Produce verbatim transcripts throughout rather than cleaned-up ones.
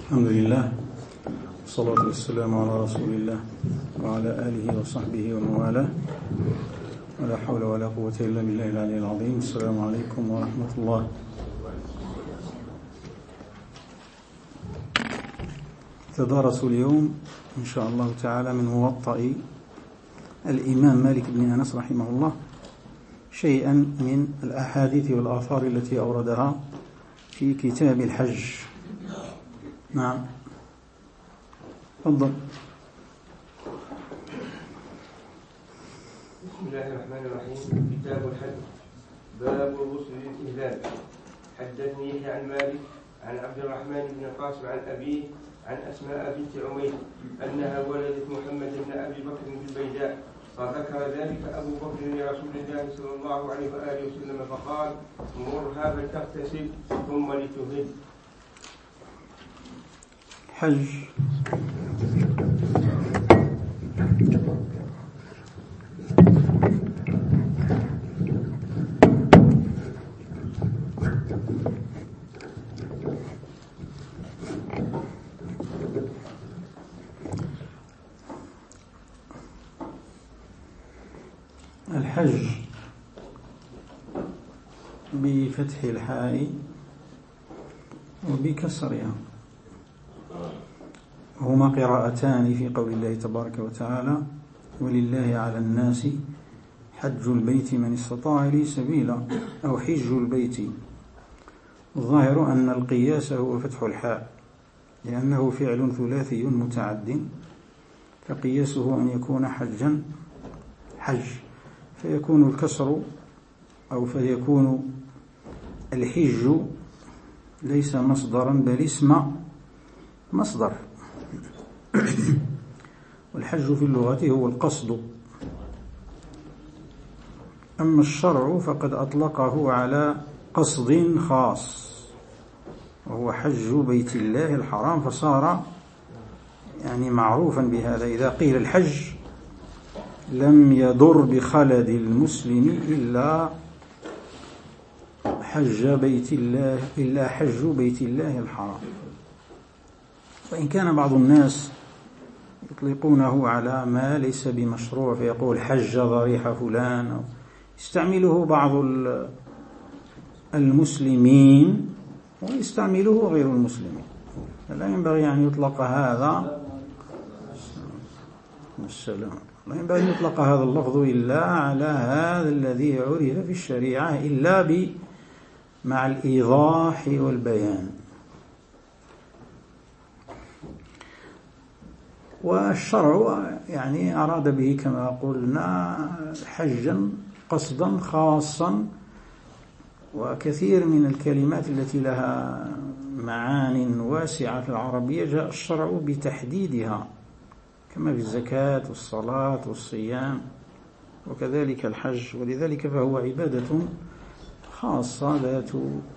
الحمد لله والصلاة والسلام على رسول الله وعلى آله وصحبه ومن والاه، ولا حول ولا قوة إلا بالله العلي العظيم. السلام عليكم ورحمة الله. تدارس اليوم إن شاء الله تعالى من موطأ الإمام مالك بن أنس رحمه الله شيئا من الأحاديث والآثار التي أوردها في كتاب الحج. نعم، تفضل. بسم الله الرحمن الرحيم. كتاب الحج، باب غسل الإهلال. حدثني يحيى عن مالك عن عبد الرحمن بن القاسم عن أبيه عن أسماء بنت عمير أنها ولدت محمد بن أبي بكر بالبيداء، فذكر ذلك أبو بكر لرسول الله صلى الله عليه وآله وسلم فقال: مرها فلتغتسل ثم لتهل. حج الحج بفتح الحاء وبكسرها، هما قراءتان في قول الله تبارك وتعالى: ولله على الناس حج البيت من استطاع إليه سبيلا، أو حج البيت. الظاهر أن القياس هو فتح الحاء لأنه فعل ثلاثي متعد، فقياسه أن يكون حجا حج، فيكون الكسر أو فيكون الحج ليس مصدرا بل اسم مصدر. والحج في اللغة هو القصد، أما الشرع فقد أطلقه على قصد خاص وهو حج بيت الله الحرام، فصار يعني معروفا بهذا. إذا قيل الحج لم يضر بخلد المسلم إلا حج بيت الله إلا حج بيت الله الحرام. وإن كان بعض الناس يطلقونه على ما ليس بمشروع فيقول حج ضريح فلان، يستعمله بعض المسلمين ويستعمله غير المسلمين، فلا ينبغي أن يطلق هذا السلام لا ينبغي أن يطلق هذا اللفظ إلا على هذا الذي عرف في الشريعة، إلا ب مع الإيضاح والبيان. والشرع يعني أراد به كما قلنا حجا قصدا خاصا، وكثير من الكلمات التي لها معان واسعة في العربية جاء الشرع بتحديدها، كما في الزكاة والصلاة والصيام، وكذلك الحج. ولذلك فهو عبادة خاصة ذات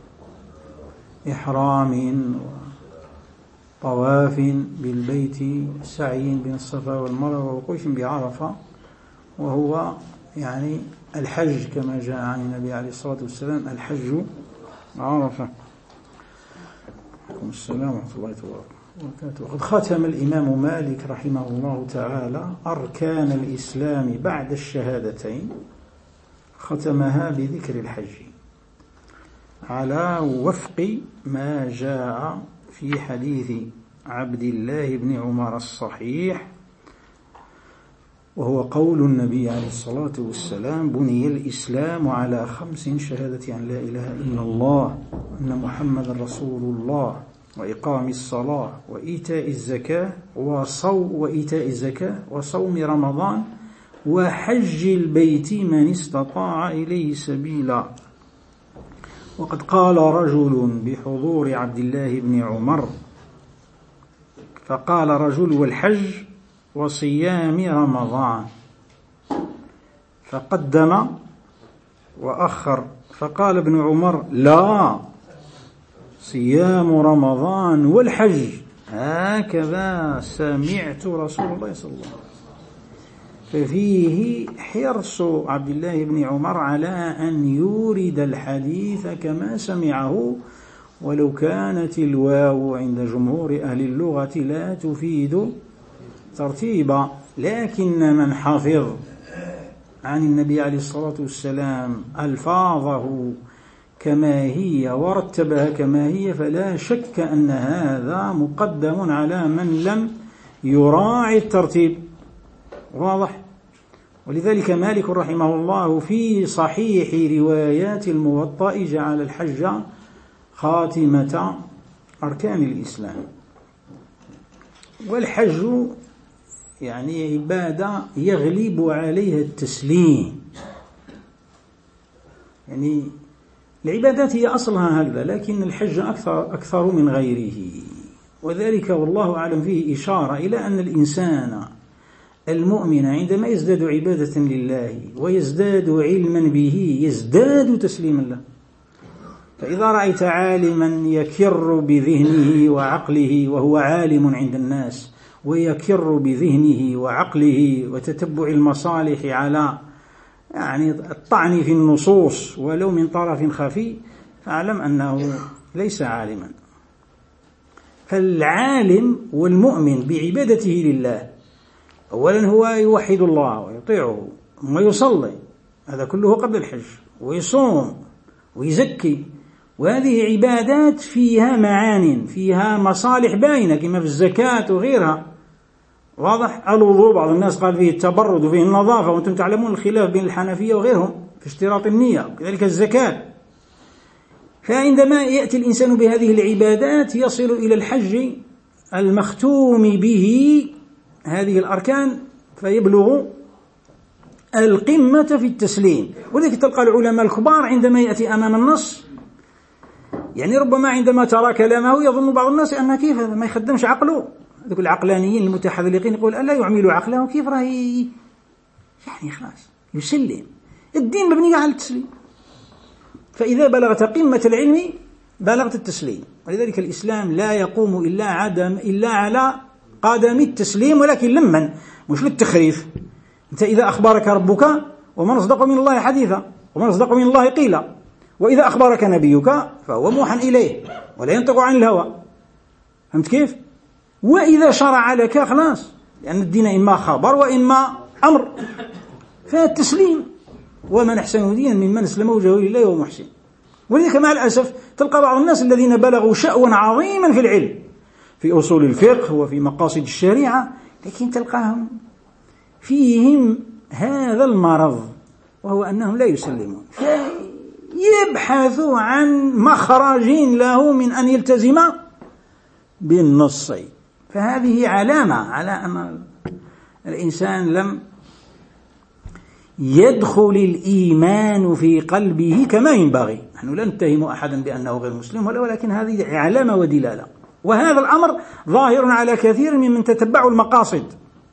إحرام وطواف بالبيت، سعي بين الصفا والمروة، ووقوف بعرفة، وهو يعني الحج كما جاء عن النبي عليه الصلاة والسلام: الحج عرفة. عليكم السلام ورحمة الله وبركاته. وقد ختم الإمام مالك رحمه الله تعالى أركان الإسلام بعد الشهادتين، ختمها بذكر الحج على وفق ما جاء في حديث عبد الله بن عمر الصحيح، وهو قول النبي عليه الصلاة والسلام: بني الإسلام على خمس: شهادة أن لا إله إلا الله وأن محمد رسول الله، وإقام الصلاة، وإيتاء الزكاة وصوم وإيتاء الزكاة وصوم رمضان، وحج البيت من استطاع إليه سبيلا. وقد قال رجل بحضور عبد الله بن عمر، فقال رجل: والحج وصيام رمضان، فقدم وأخر، فقال ابن عمر: لا، صيام رمضان والحج، هكذا سمعت رسول الله صلى الله عليه وسلم. ففيه حرص عبد الله بن عمر على أن يورد الحديث كما سمعه، ولو كانت الواو عند جمهور أهل اللغة لا تفيد ترتيبا، لكن من حفظ عن النبي عليه الصلاة والسلام ألفاظه كما هي ورتبها كما هي فلا شك أن هذا مقدم على من لم يراعي الترتيب. واضح؟ ولذلك مالك رحمه الله في صحيح روايات الموطأ جعل الحج خاتمة أركان الإسلام. والحج يعني عبادة يغلب عليها التسليم، يعني العبادات هي أصلها هذا، لكن الحج أكثر, أكثر من غيره، وذلك والله أعلم فيه إشارة إلى أن الإنسان المؤمن عندما يزداد عبادة لله ويزداد علما به يزداد تسليما له. فإذا رأيت عالما يكر بذهنه وعقله وهو عالم عند الناس ويكر بذهنه وعقله وتتبع المصالح على يعني الطعن في النصوص ولو من طرف خفي، فاعلم أنه ليس عالما. فالعالم والمؤمن بعبادته لله أولا هو يوحد الله ويطيعه ويصلي، هذا كله قبل الحج، ويصوم ويزكي، وهذه عبادات فيها معان فيها مصالح باينة كما في الزكاة وغيرها. واضح؟ الوضوء بعض الناس قال فيه التبرد وفيه النظافة، وأنتم تعلمون الخلاف بين الحنفية وغيرهم في اشتراط النية، وكذلك الزكاة. فعندما يأتي الإنسان بهذه العبادات يصل إلى الحج المختوم به هذه الأركان فيبلغ القمة في التسليم. ولذلك تلقى العلماء الكبار عندما يأتي أمام النص يعني ربما عندما ترى كلامه يظن بعض الناس أنه كيف ما يخدمش عقله، ذلك العقلانيين المتحذلقين يقول ألا يعمل عقله كيف راه يعني خلاص يسلم. الدين مبني على التسليم، فإذا بلغت قمة العلم بلغت التسليم. ولذلك الإسلام لا يقوم إلا عدم إلا على قدم التسليم، ولكن لمن مش للتخريف. أنت إذا أخبرك ربك ومن أصدق من الله حديثا ومن أصدق من الله قيلا، وإذا أخبرك نبيك فهو موحى إليه ولا ينطق عن الهوى. فهمت كيف؟ وإذا شرع لك خلاص، لأن الدين إما خبر وإما أمر، فالتسليم. ومن أحسن دينا ممن أسلم وجهه لله وهو محسن. ولذلك مع الأسف تلقى بعض الناس الذين بلغوا شأوا عظيما في العلم في أصول الفقه وفي مقاصد الشريعة، لكن تلقاهم فيهم هذا المرض، وهو أنهم لا يسلمون، فيبحثوا عن مخرج له من أن يلتزم بالنص. فهذه علامة على أن الإنسان لم يدخل الإيمان في قلبه كما ينبغي. نحن لا نتهم أحدا بأنه غير مسلم، ولكن هذه علامة ودلالة. وهذا الأمر ظاهر على كثير ممن تتبعوا المقاصد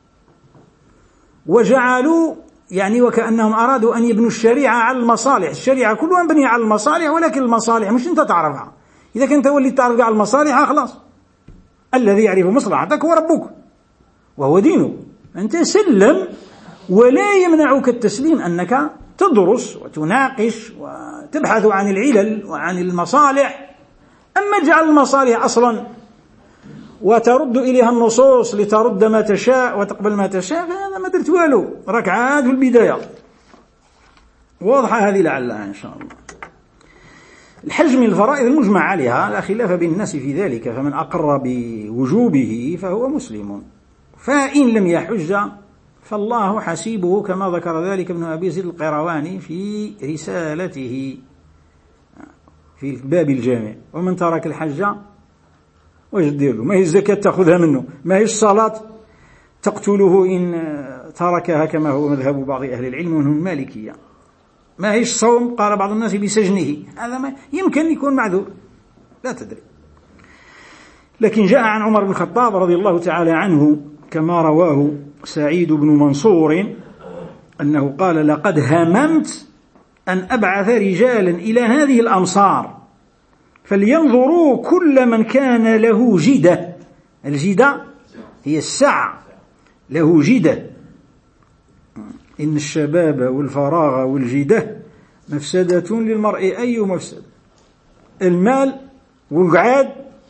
وجعلوا يعني وكأنهم أرادوا أن يبنوا الشريعة على المصالح. الشريعة كلها مبنية على المصالح، ولكن المصالح مش أنت تعرفها. إذا كنت ولي تعرف على المصالح خلاص، الذي يعرف مصلحتك هو ربك وهو دينك. أنت سلم، ولا يمنعك التسليم أنك تدرس وتناقش وتبحث عن العلل وعن المصالح. أما اجعل المصالح أصلا وترد إليها النصوص لترد ما تشاء وتقبل ما تشاء، فهذا ما درت والو، ركعات في البداية. واضحة هذه لعلها إن شاء الله. الحج من الفرائض المجمع عليها، لا خلاف بين الناس في ذلك، فمن أقر بوجوبه فهو مسلم. فإن لم يحج فالله حسيبه، كما ذكر ذلك ابن أبي زيد القيرواني في رسالته في الباب الجامع. ومن ترك الحج واش دير له؟ ما هي الزكاة تأخذها منه، ما هي الصلاة تقتله إن تركها كما هو مذهب بعض أهل العلم ومنهم المالكية، ما هي الصوم قال بعض الناس بسجنه، هذا ما يمكن يكون معذور لا تدري. لكن جاء عن عمر بن الخطاب رضي الله تعالى عنه كما رواه سعيد بن منصور أنه قال: لقد هممت أن أبعث رجالا إلى هذه الأمصار فلينظروا كل من كان له جدة. الجدة هي السعة، له جدة. إن الشباب والفراغ والجدة مفسدة للمرء، أي مفسد؟ المال والقعاد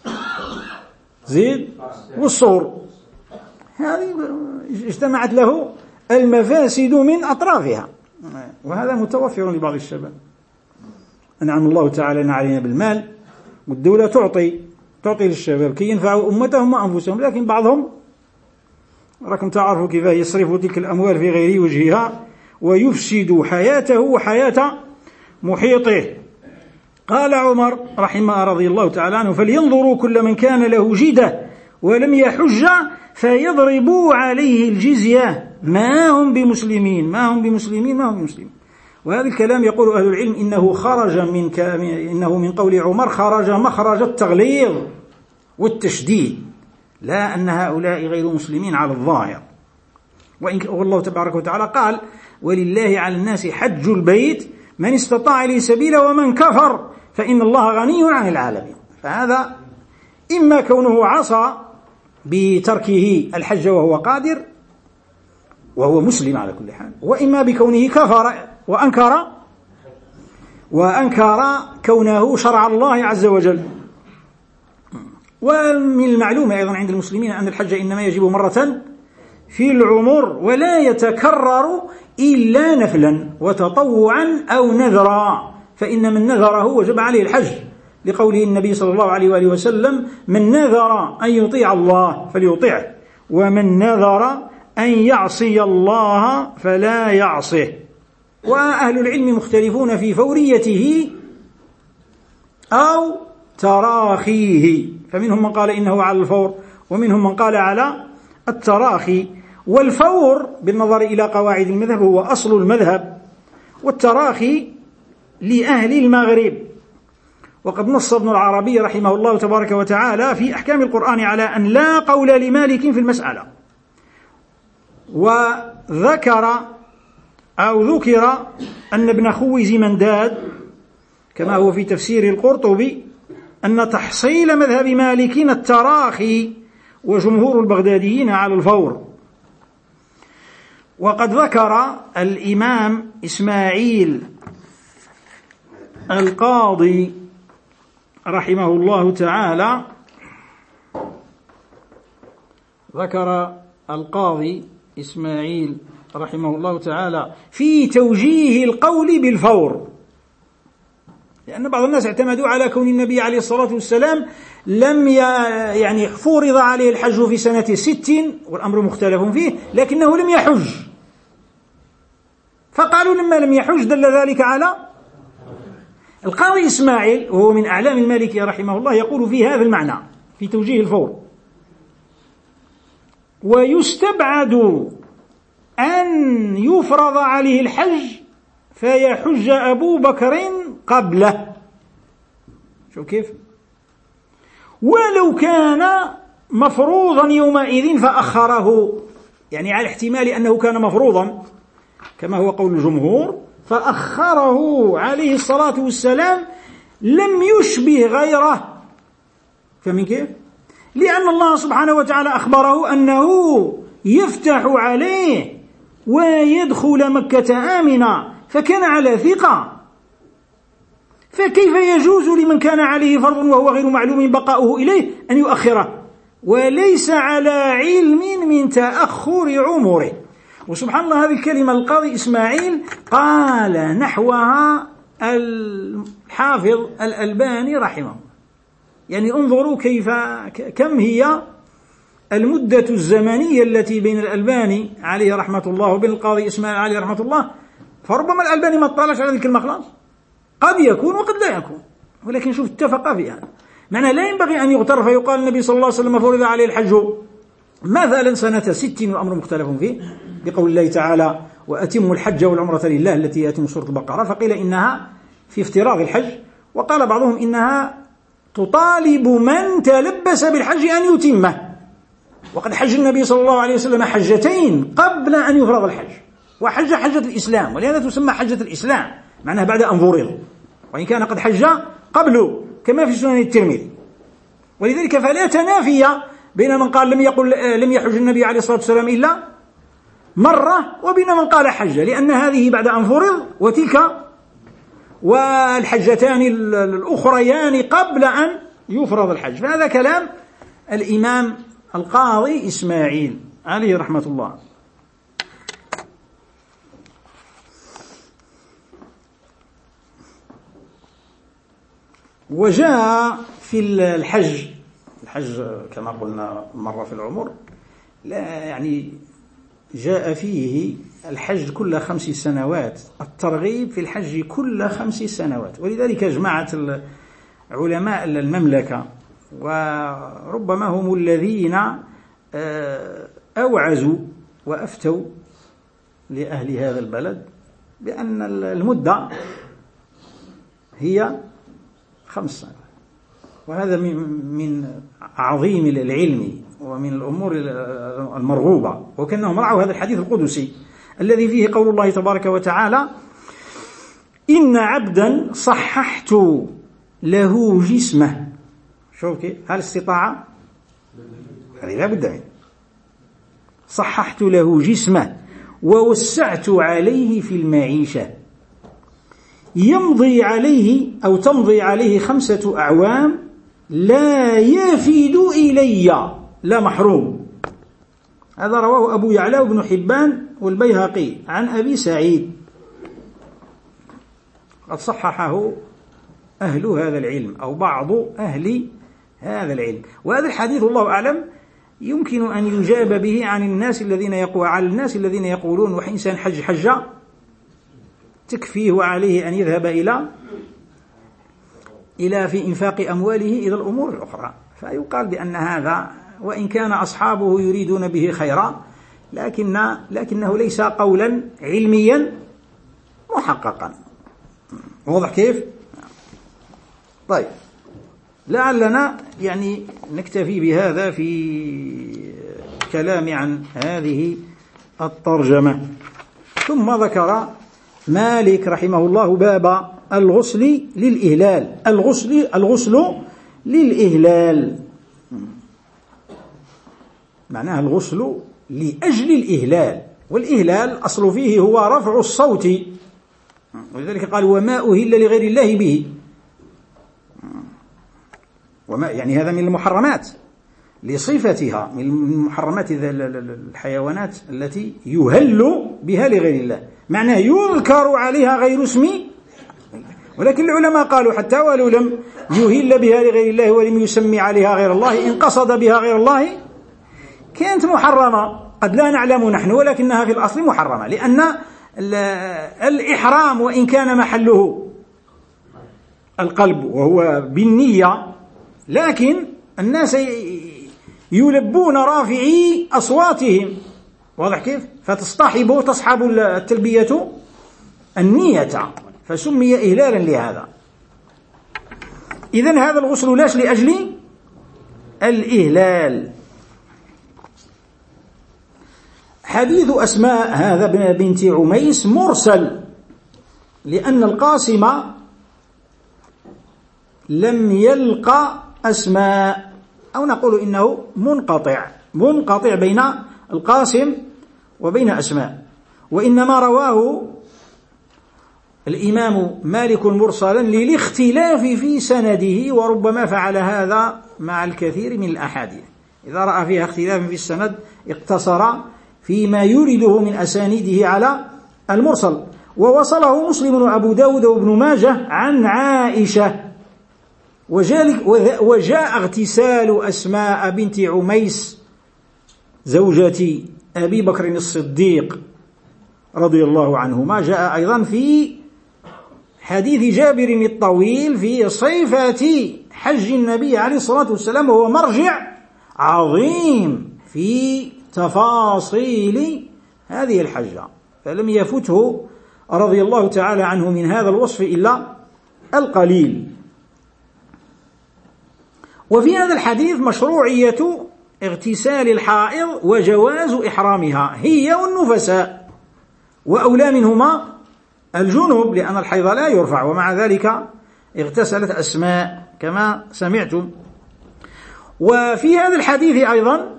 زيد والصور، هذه اجتمعت له المفاسد من أطرافها، وهذا متوفر لبعض الشباب. أنعم الله تعالى علينا بالمال، والدولة تعطي تعطي للشباب كي ينفعوا أمتهم وأنفسهم، لكن بعضهم راكم تعرفوا كيف يصرفوا تلك الأموال في غير وجهها ويفسد حياته وحياة محيطه. قال عمر رحمه رضي الله تعالى عنه: فلينظروا كل من كان له جدة ولم يحج فيضربوا عليه الجزية ما هم بمسلمين ما هم بمسلمين ما هم بمسلمين. وهذا الكلام يقول أهل العلم إنه خرج من ك... إنه من قول عمر خرج مخرج التغليظ والتشديد، لا أن هؤلاء غير مسلمين على الظاهر. وإن والله تبارك وتعالى قال: ولله على الناس حج البيت من استطاع إليه سبيلا ومن كفر فإن الله غني عن العالمين. فهذا إما كونه عصى بتركه الحج وهو قادر وهو مسلم على كل حال، وإما بكونه كفر وأنكر وأنكر كونه شرع الله عز وجل. ومن المعلوم أيضا عند المسلمين أن الحج إنما يجب مرة في العمر ولا يتكرر إلا نفلا وتطوعا أو نذرا، فإن من نذره وجب عليه الحج، لقوله النبي صلى الله عليه وآله وسلم: من نذر أن يطيع الله فليطيعه، ومن نذر أن يعصي الله فلا يعصه. وأهل العلم مختلفون في فوريته أو تراخيه، فمنهم من قال إنه على الفور ومنهم من قال على التراخي. والفور بالنظر إلى قواعد المذهب هو أصل المذهب، والتراخي لأهل المغرب. وقد نص ابن العربي رحمه الله تبارك وتعالى في أحكام القرآن على أن لا قول لمالك في المسألة، وذكر أو ذكر أن ابن خوي منداد كما هو في تفسير القرطبي أن تحصيل مذهب مالك التراخي وجمهور البغداديين على الفور. وقد ذكر الإمام إسماعيل القاضي رحمه الله تعالى ذكر القاضي إسماعيل رحمه الله تعالى في توجيه القول بالفور، لأن بعض الناس اعتمدوا على كون النبي عليه الصلاة والسلام لم يعني فرض عليه الحج في سنة ست والأمر مختلف فيه، لكنه لم يحج، فقالوا لما لم يحج دل ذلك على. القاضي إسماعيل وهو من أعلام المالكية رحمه الله يقول في هذا المعنى في توجيه الفور: ويستبعد أن يفرض عليه الحج فيحج أبو بكر قبله. شوف كيف؟ ولو كان مفروضا يومئذ فأخره، يعني على احتمال أنه كان مفروضا كما هو قول الجمهور فأخره عليه الصلاة والسلام لم يشبه غيره. فمن كيف؟ لأن الله سبحانه وتعالى أخبره أنه يفتح عليه ويدخل مكة آمنا، فكان على ثقة، فكيف يجوز لمن كان عليه فرض وهو غير معلوم بقاؤه إليه أن يؤخره وليس على علم من تأخر عمره. وسبحان الله هذه الكلمة القاضي إسماعيل قال نحوها الحافظ الألباني رحمه الله. يعني انظروا كيف كم هي المدة الزمنية التي بين الألباني عليه رحمة الله وبين القاضي إسماعيل عليه رحمة الله، فربما الألباني ما اطلعش على ذلك الكلمة خلاص، قد يكون وقد لا يكون، ولكن شوف اتفق في هذا. معنى لا ينبغي أن يغتر فيقال النبي صلى الله عليه وسلم فرض عليه الحج مثلا سنة ست والأمر مختلف فيه، بقول الله تعالى وأتموا الحج والعمرة لله التي يأتم سورة البقرة، فقيل إنها في افتراض الحج، وقال بعضهم إنها تطالب من تلبس بالحج أن يتمه. وقد حج النبي صلى الله عليه وسلم حجتين قبل أن يفرض الحج، وحج حجة الإسلام، ولهذا تسمى حجة الإسلام معناها بعد أن فرض، وإن كان قد حج قبله كما في سنن الترمذي. ولذلك فلا تنافي بين من قال لم يقل لم يحج النبي عليه الصلاة والسلام إلا مرة وبين من قال حج، لأن هذه بعد أن فرض وتلك والحجتان الأخريان قبل أن يفرض الحج. فهذا كلام الإمام القاضي إسماعيل عليه رحمة الله. وجاء في الحج الحج كما قلنا مرة في العمر، لا يعني جاء فيه الحج كل خمس سنوات، الترغيب في الحج كل خمس سنوات. ولذلك جمعت علماء المملكة، وربما هم الذين أوعزوا وأفتوا لأهل هذا البلد بأن المدة هي خمس سنوات، وهذا من عظيم العلم ومن الأمور المرغوبة. وكأنهم رعوا هذا الحديث القدسي الذي فيه قول الله تبارك وتعالى: إن عبدا صححت له جسمه. شوف كيف هل استطاع؟ هذه لا بد منه. صححت له جسمه ووسعت عليه في المعيشة، يمضي عليه أو تمضي عليه خمسة أعوام لا يفيد إلي لا محروم. هذا رواه أبو يعلى وابن حبان والبيهقي عن أبي سعيد، قد صححه أهل هذا العلم أو بعض أهل هذا العلم. وهذا الحديث الله أعلم يمكن أن يجاب به عن الناس الذين يقول على الناس الذين يقولون وح إنسان حج حجة تكفيه وعليه أن يذهب إلى إلى في إنفاق أمواله إلى الأمور الأخرى. فيقال بأن هذا وإن كان أصحابه يريدون به خيرا لكن لكنه ليس قولا علميا محققا. واضح كيف؟ طيب، لعلنا يعني نكتفي بهذا في كلام عن هذه الترجمة. ثم ذكر مالك رحمه الله باب الغسل للإهلال. الغسل الغسل للإهلال معناها الغسل لأجل الإهلال، والإهلال أصل فيه هو رفع الصوت، ولذلك قال وما أهل لغير الله به، وما يعني هذا من المحرمات لصفتها، من المحرمات الحيوانات التي يهل بها لغير الله، معناه يذكر عليها غير اسمي. ولكن العلماء قالوا حتى ولو لم يهل بها لغير الله ولم يسمي عليها غير الله، إن قصد بها غير الله كانت محرمة، قد لا نعلم نحن ولكنها في الأصل محرمة، لأن الإحرام وإن كان محله القلب وهو بالنية، لكن الناس يلبون رافعي أصواتهم، واضح كيف؟ فتصطحب تصحب التلبية النية، فسمي إهلالا لهذا. إذن هذا الغسل لاش لأجل الإهلال. حديث أسماء هذا بنت عميس مرسل، لأن القاسم لم يلقى أسماء، أو نقول إنه منقطع منقطع بين القاسم وبين أسماء، وإنما رواه الإمام مالك مرسلا للاختلاف في سنده، وربما فعل هذا مع الكثير من الأحاديث، إذا رأى فيها اختلاف في السند اقتصر فيما يريده من أسانيده على المرسل. ووصله مسلم وأبو داود وابن ماجه عن عائشة. وجاء اغتسال أسماء بنت عميس زوجة أبي بكر الصديق رضي الله عنهما، جاء أيضا في حديث جابر الطويل في صفة حج النبي عليه الصلاة والسلام، وهو مرجع عظيم في تفاصيل هذه الحجة، فلم يفته رضي الله تعالى عنه من هذا الوصف إلا القليل. وفي هذا الحديث مشروعية اغتسال الحائض وجواز إحرامها هي والنفساء، وأولى منهما الجنوب لأن الحيض لا يرفع، ومع ذلك اغتسلت أسماء كما سمعتم. وفي هذا الحديث أيضا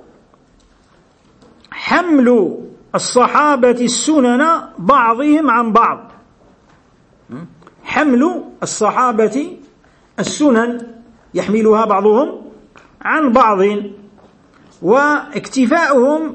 حمل الصحابة السنن بعضهم عن بعض، حمل الصحابة السنن يحملها بعضهم عن بعض، واكتفاؤهم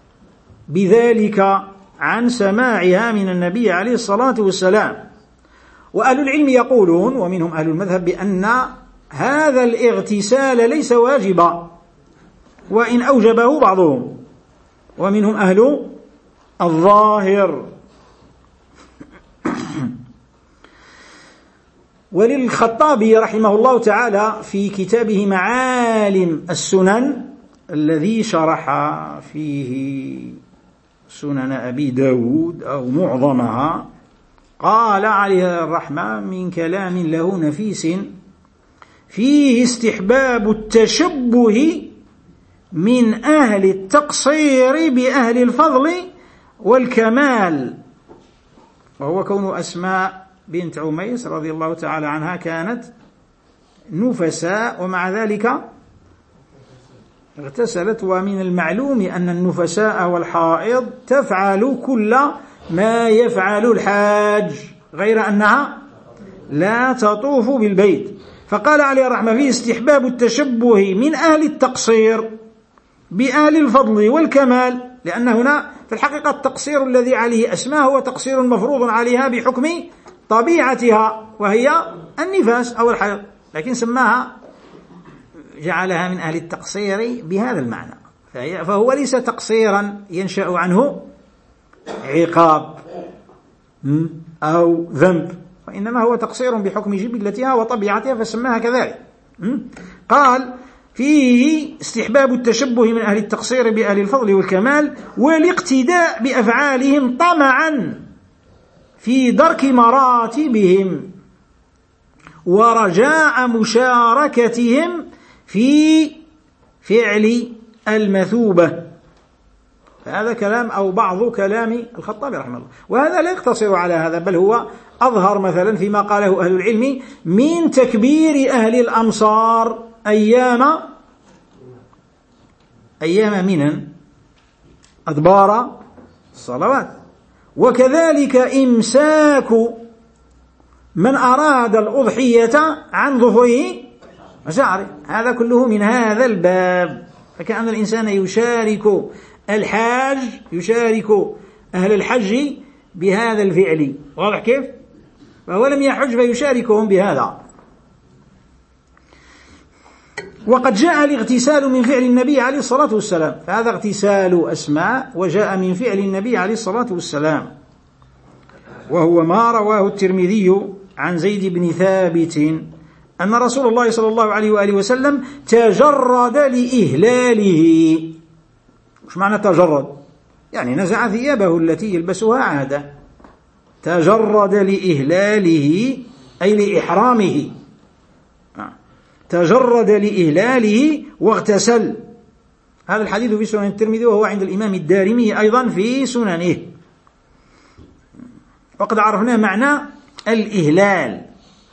بذلك عن سماعها من النبي عليه الصلاة والسلام. وأهل العلم يقولون، ومنهم أهل المذهب، بأن هذا الاغتسال ليس واجبا وإن أوجبه بعضهم، ومنهم أهل الظاهر. وللخطابي رحمه الله تعالى في كتابه معالم السنن الذي شرح فيه سنن أبي داود أو معظمها، قال عليه الرحمة من كلام له نفيس فيه استحباب التشبه من أهل التقصير بأهل الفضل والكمال، وهو كون أسماء بنت عميس رضي الله تعالى عنها كانت نفساء ومع ذلك اغتسلت. ومن المعلوم أن النفساء والحائض تفعل كل ما يفعل الحاج غير أنها لا تطوف بالبيت. فقال عليه الرحمة فيه استحباب التشبه من أهل التقصير بأهل الفضل والكمال، لأن هنا في الحقيقة التقصير الذي عليه أسماء هو تقصير مفروض عليها بحكم طبيعتها وهي النفاس أو الحيض، لكن سماها جعلها من أهل التقصير بهذا المعنى، فهو ليس تقصيرا ينشأ عنه عقاب أو ذنب، وإنما هو تقصير بحكم جبلتها وطبيعتها فسماها كذلك. قال فيه استحباب التشبه من أهل التقصير بأهل الفضل والكمال والاقتداء بأفعالهم طمعا في درك مراتبهم ورجاء مشاركتهم في فعل المثوبة. هذا كلام أو بعض كلام الخطابي رحمه الله، وهذا لا يقتصر على هذا، بل هو أظهر مثلا فيما قاله أهل العلم من تكبير أهل الأمصار أيام أيام منن أدبار الصلوات، وكذلك إمساك من أراد الأضحية عن ظهره وشعره، هذا كله من هذا الباب. فكأن الإنسان يشارك الحاج يشارك أهل الحج بهذا الفعل، واضح كيف؟ فهو لم يحج فيشاركهم بهذا. وقد جاء الاغتسال من فعل النبي عليه الصلاة والسلام، فهذا اغتسال أسماء وجاء من فعل النبي عليه الصلاة والسلام، وهو ما رواه الترمذي عن زيد بن ثابت أن رسول الله صلى الله عليه وآله وسلم تجرد لإهلاله. مش معنى تجرد؟ يعني نزع ثيابه التي يلبسها عادة. تجرد لإهلاله أي لإحرامه، تجرد لإهلاله واغتسل. هذا الحديث في سنن الترمذي وهو عند الإمام الدارمي أيضا في سننه. وقد عرفنا معنى الإهلال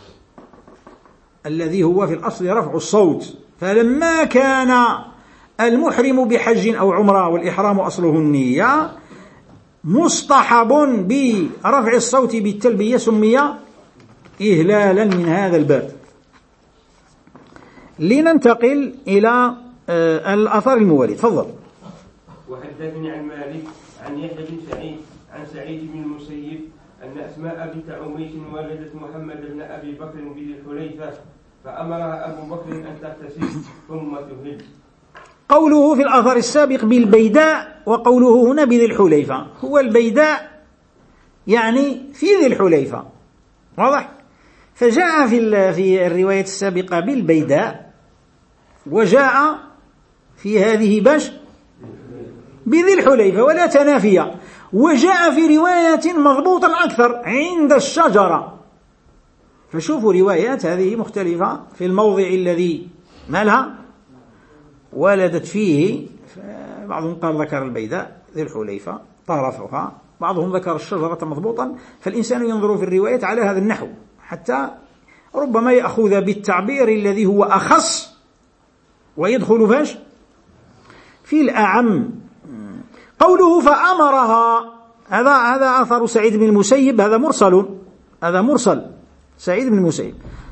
الذي هو في الأصل رفع الصوت، فلما كان المحرم بحج أو عمرة والإحرام أصله النية مصطحب برفع الصوت بالتلبية سمي إهلالا من هذا الباب. لننتقل إلى الأثر الموالي. تفضل. وحدثني عن مالك عن يحيى بن سعيد عن سعيد بن المسيب أن أسماء بنت عميس ولدت محمد بن أبي بكر بذي الحليفة فأمرها أبو بكر أن تغتسل ثم تهل. قوله في الأثر السابق بالبيداء وقوله هنا بذي الحليفة، هو البيداء يعني في ذي الحليفة، واضح؟ فجاء في في الرواية السابقة بالبيداء، وجاء في هذه باش بذي الحليفة ولا تنافية، وجاء في رواية مضبوطا أكثر عند الشجرة. فشوفوا روايات هذه مختلفة في الموضع الذي مالها ولدت فيه، بعضهم قال ذكر البيداء ذي الحليفة طرفها، بعضهم ذكر الشجرة مضبوطا. فالإنسان ينظر في الروايات على هذا النحو حتى ربما يأخذ بالتعبير الذي هو أخص ويدخل فاش في الأعم. قوله فأمرها، هذا هذا أثر سعيد بن المسيب، هذا مرسل، هذا مرسل سعيد بن المسيب.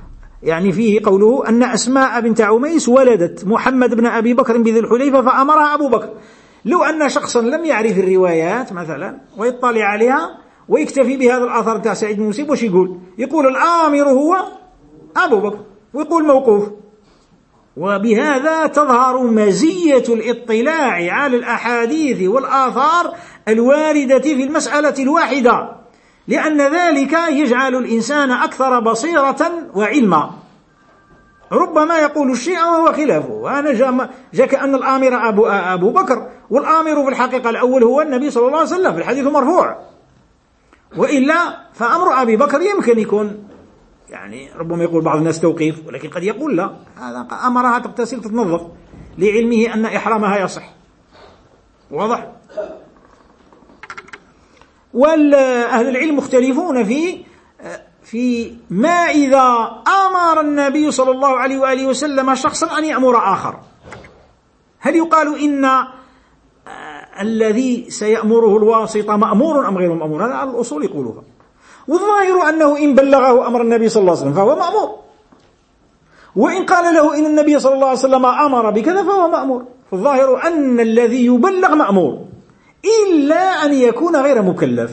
يعني فيه قوله أن أسماء بنت عميس ولدت محمد بن أبي بكر بذي الحليفة فأمرها أبو بكر. لو أن شخصا لم يعرف الروايات مثلا ويطلع عليها ويكتفي بهذا الآثار بتاع سعيد بن المسيب، وش يقول؟ يقول الآمر هو أبو بكر، ويقول موقوف. وبهذا تظهر مزية الاطلاع على الأحاديث والآثار الواردة في المسألة الواحدة، لأن ذلك يجعل الإنسان أكثر بصيرة وعلما. ربما يقول الشيء وهو خلافه، وأنا جاء, جاء كأن الآمر أبو, أبو بكر، والآمر في الحقيقة الأول هو النبي صلى الله عليه وسلم في الحديث مرفوع، وإلا فأمر أبي بكر يمكن يكون يعني ربما يقول بعض الناس توقيف، ولكن قد يقول لا، هذا أمرها تغتسل تتنظف لعلمه أن إحرامها يصح. واضح؟ والأهل العلم مختلفون في في ما إذا أمر النبي صلى الله عليه وآله وسلم شخصا أن يأمر آخر، هل يقال إن الذي سيأمره الواسطة مأمور أم غير مأمور؟ هذا على الأصول يقولها. والظاهر أنه إن بلغه أمر النبي صلى الله عليه وسلم فهو مأمور، وإن قال له إن النبي صلى الله عليه وسلم أمر بكذا فهو مأمور. فالظاهر أن الذي يبلغ مأمور إلا أن يكون غير مكلف،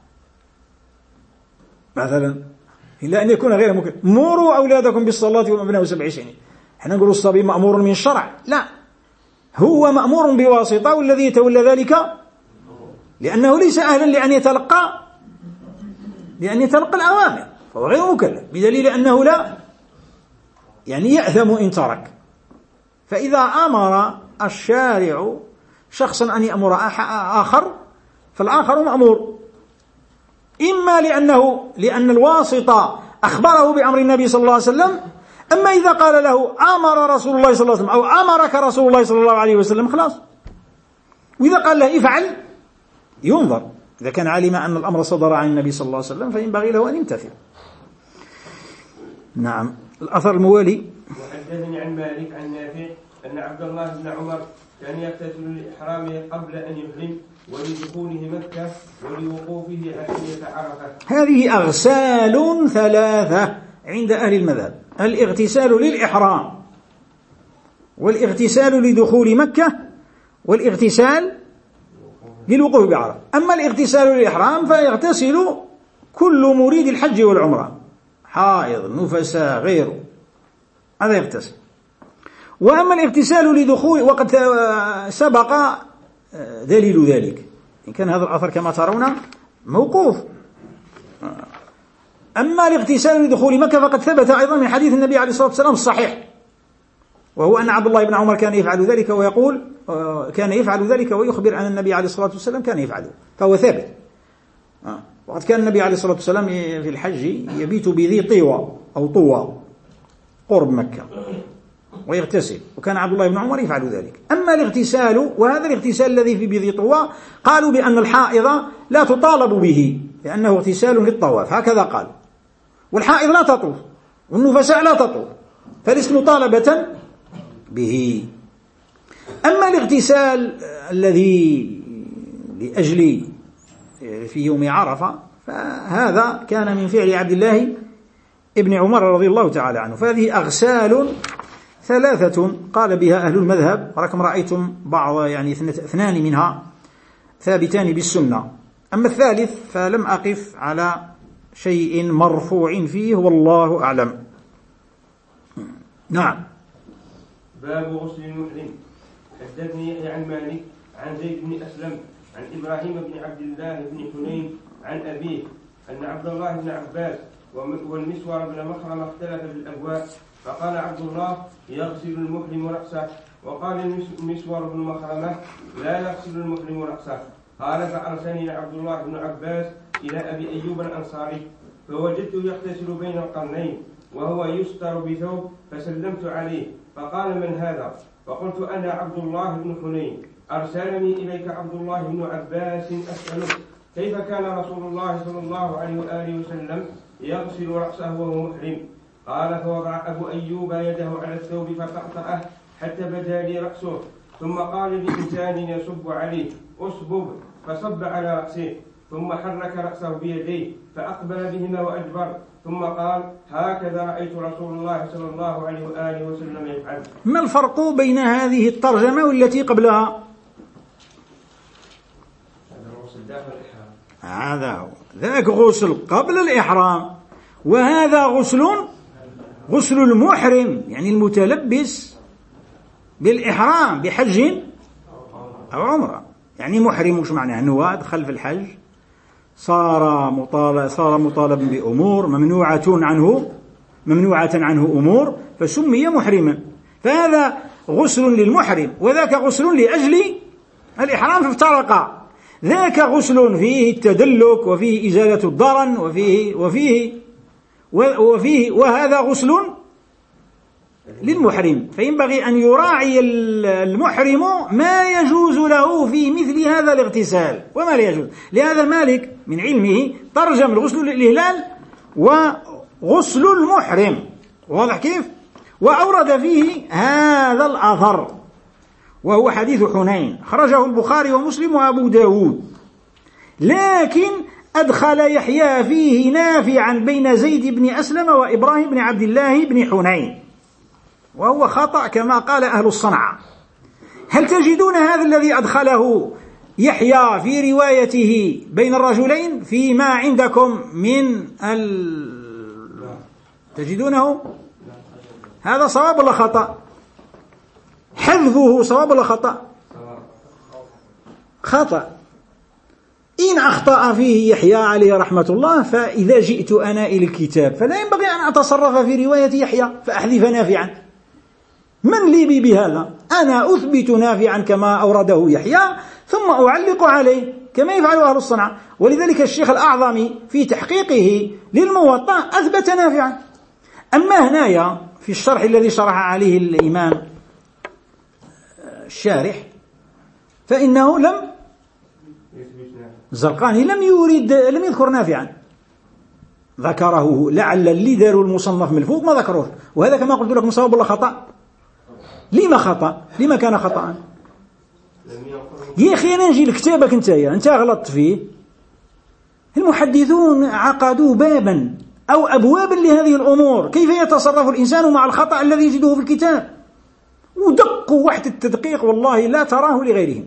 مثلا إلا أن يكون غير مكلف. مروا أولادكم بالصلاة وأبناء سبع سنين، احنا نقول الصبي مأمور من الشرع، لا، هو مأمور بواسطة، والذي يتولى ذلك لأنه ليس أهلا لأن يتلقى لأن يتلقى الأوامر، فهو غير مكلف، بدليل أنه لا يعني يأثم إن ترك. فإذا أمر الشارع شخصا أن يأمر آخر فالآخر مأمور، إما لأنه لأن الواسطة أخبره بأمر النبي صلى الله عليه وسلم، أما إذا قال له أمر رسول الله صلى الله عليه وسلم أو أمرك رسول الله صلى الله عليه وسلم خلاص. وإذا قال له افعل ينظر، إذا كان علم أن الأمر صدر عن النبي صلى الله عليه وسلم فينبغي له أن يمتثل. نعم. الأثر الموالي: وحدثني عن مالك عن نافع أن عبد الله بن عمر كان يغتسل لإحرامه قبل أن يحرم ولدخوله مكة ولوقوفه عشية عرفة. هذه أغسال ثلاثة عند أهل المذهب: الاغتسال للإحرام، والاغتسال لدخول مكة، والاغتسال للوقوف بعرفة. أما الاغتسال للإحرام فيغتسل كل مريد الحج والعمرة، حائض نفساء غيره، هذا يغتسل. وأما الاغتسال لدخول، وقد سبق دليل ذلك، إن كان هذا الأثر كما ترون موقوف. أما الاغتسال لدخول مكة فقد ثبت أيضا من حديث النبي عليه الصلاة والسلام الصحيح، وهو أن عبد الله بن عمر كان يفعل ذلك، ويقول كان يفعل ذلك ويخبر عن النبي عليه الصلاة والسلام كان يفعله، فهو ثابت. وقد كان النبي عليه الصلاة والسلام في الحج يبيت بذي طوى أو طوى قرب مكة ويغتسل، وكان عبد الله بن عمر يفعل ذلك. أما الاغتسال، وهذا الاغتسال الذي في بذي طوى قالوا بأن الحائض لا تطالب به لأنه اغتسال للطواف، هكذا قال، والحائض لا تطوف والنفساء لا تطوف، فليس مطالبة به. أما الاغتسال الذي لأجل في يوم عرفة فهذا كان من فعل عبد الله ابن عمر رضي الله تعالى عنه. فهذه أغسال ثلاثة قال بها أهل المذهب، ولكم رأيتم بعض يعني اثنان منها ثابتان بالسنة، أما الثالث فلم أقف على شيء مرفوع فيه والله أعلم. نعم. باب غسل المحرم. حدثني عن مالك عن زيد بن أسلم عن إبراهيم بن عبد الله بن حنين عن أبيه أن عبد الله بن عباس والمسور بن مخرمة اختلف في الأبواب، فقال عبد الله: يغسل المحرم رأسه، وقال المسور بن مخرمة: لا يغسل المحرم رأسه. قال: فأرسلني عبد الله بن عباس إلى أبي أيوب الأنصاري فوجدته يغتسل بين القرنين وهو يستر بثوب، فسلمت عليه فقال: من هذا؟ فقلت: أنا عبد الله بن حنين، أرسلني إليك عبد الله بن عباس أسألك كيف كان رسول الله صلى الله عليه وآله وسلم يغسل رأسه وهو محرم؟ قال: فوضع أبو أيوب يده على الثوب فقطعه حتى بدا لي رأسه، ثم قال لإنسان يصب عليه: أصبب، فصب على رأسه، ثم حرك رأسه بيديه فأقبل بهما وأدبر، ثم قال: هكذا رأيت رسول الله صلى الله عليه وآله وسلم يفعل. ما الفرق بين هذه الترجمة والتي قبلها؟ هذا هو ذاك غسل قبل الإحرام، وهذا غسل غسل المحرم، يعني المتلبس بالإحرام بحج أو عمرة. يعني محرم وش معناه؟ أنه دخل في الحج، صار مطالب صار مطالبا بأمور ممنوعة عنه ممنوعة عنه أمور فسمي محرما. فهذا غسل للمحرم وذاك غسل لأجل الإحرام، فافترقا. ذاك غسل فيه التدلك وفيه إزالة الضرن وفيه وفيه وفيه وهذا غسل للمحرم. فينبغي أن يراعي المحرم ما يجوز له في مثل هذا الاغتسال وما لا يجوز. لهذا مالك من علمه ترجم الغسل للإهلال وغسل المحرم، واضح كيف؟ وأورد فيه هذا الأثر وهو حديث حنين، خرجه البخاري ومسلم وأبو داود، لكن أدخل يحيى فيه نافعا بين زيد بن أسلم وإبراهيم بن عبد الله بن حنين، وهو خطأ كما قال أهل الصنعة. هل تجدون هذا الذي أدخله يحيى في روايته بين الرجلين فيما عندكم من ال... تجدونه؟ هذا صواب ولا خطأ؟ حذفه صواب ولا خطأ؟ خطأ. إن أخطأ فيه يحيى عليه رحمة الله فإذا جئت أنا إلى الكتاب فلا ينبغي أن أتصرف في رواية يحيى فأحذف نافعا. من لي بي بهذا؟ أنا أثبت نافعا كما أورده يحيى ثم أعلق عليه كما يفعل أهل الصنعة. ولذلك الشيخ الأعظمي في تحقيقه للموطأ أثبت نافعا. أما هنايا في الشرح الذي شرح عليه الإمام الشارح فإنه لم الزرقاني لم يريد لم يذكر نافعا، ذكره لعل اللي داروا المصنف من الفوق ما ذكروه. وهذا كما قلت لكم صواب ولا خطأ؟ لما خطأ؟ لما كان خطأ؟ يا أخي أنا نجي لكتابك أنت أنت غلطت فيه. المحدثون عقدوا بابا أو أبوابا لهذه الأمور، كيف يتصرف الإنسان مع الخطأ الذي يجده في الكتاب، ودقوا وحد التدقيق والله لا تراه لغيرهم.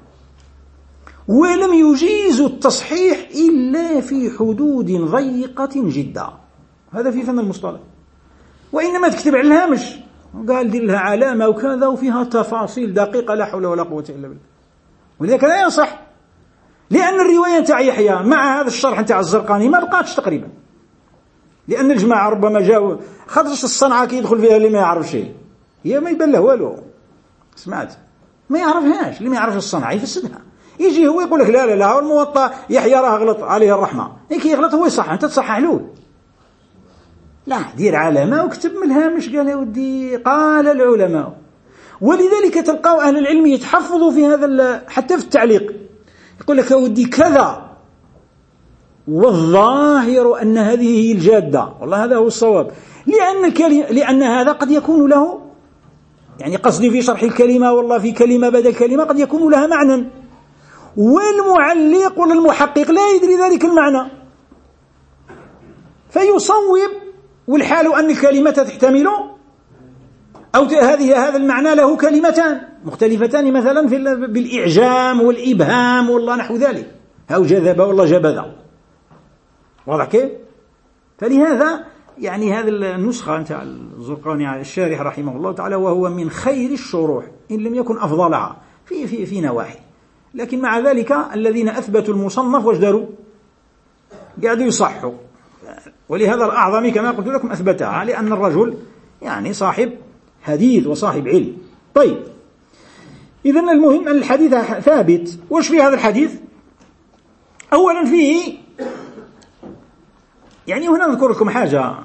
ولم يجيزوا التصحيح إلا في حدود ضيقة جدا، هذا في فن المصطلح. وإنما تكتب على الهامش قال دير لها علامة وكذا وفيها تفاصيل دقيقة لا حول ولا قوة إلا بالله، ولذلك لا يصح. لأن الرواية تاع يحيى مع هذا الشرح تاع الزرقاني ما بقاتش تقريبا، لأن الجماعة ربما جاءوا خاطرش الصنعة كي يدخل فيها اللي ما يعرف شيء، هي ما يبان له والو، سمعت ما يعرفهاش. اللي ما يعرفش الصنعة يفسدها، يجي هو يقول لك لا لا لا الموطأ يحيى راه غلط عليه الرحمة، هيك يغلط هو يصح أنت تصحح له. لا دير علامة وكتب من الهامش قال يا ودي قال العلماء. ولذلك تلقاو أهل العلم يتحفظوا في هذا حتى في التعليق، يقول لك يا ودي كذا والظاهر أن هذه هي الجادة، والله هذا هو الصواب. لأن الكلمة لأن هذا قد يكون له يعني قصدي في شرح الكلمة والله في كلمة بدل كلمة قد يكون لها معنى، والمعلق ولا المحقق لا يدري ذلك المعنى فيصوب، والحال أن الكلمة تحتمل أو هذه هذا المعنى له كلمتان مختلفتان مثلا في بالإعجام والإبهام والله نحو ذلك، أو جذب والله جبذ، واضح كيف؟ فلهذا يعني هذا النسخة نتاع الزرقاني على الشارح رحمه الله تعالى وهو من خير الشروح إن لم يكن أفضلها في في في نواحي، لكن مع ذلك الذين أثبتوا المصنف وجدروا قاعدوا يصحوا. ولهذا الأعظم كما قلت لكم أثبتها، لأن الرجل يعني صاحب حديث وصاحب علم. طيب إذن المهم أن الحديث ثابت. وش في هذا الحديث؟ أولا فيه يعني هنا نذكر لكم حاجة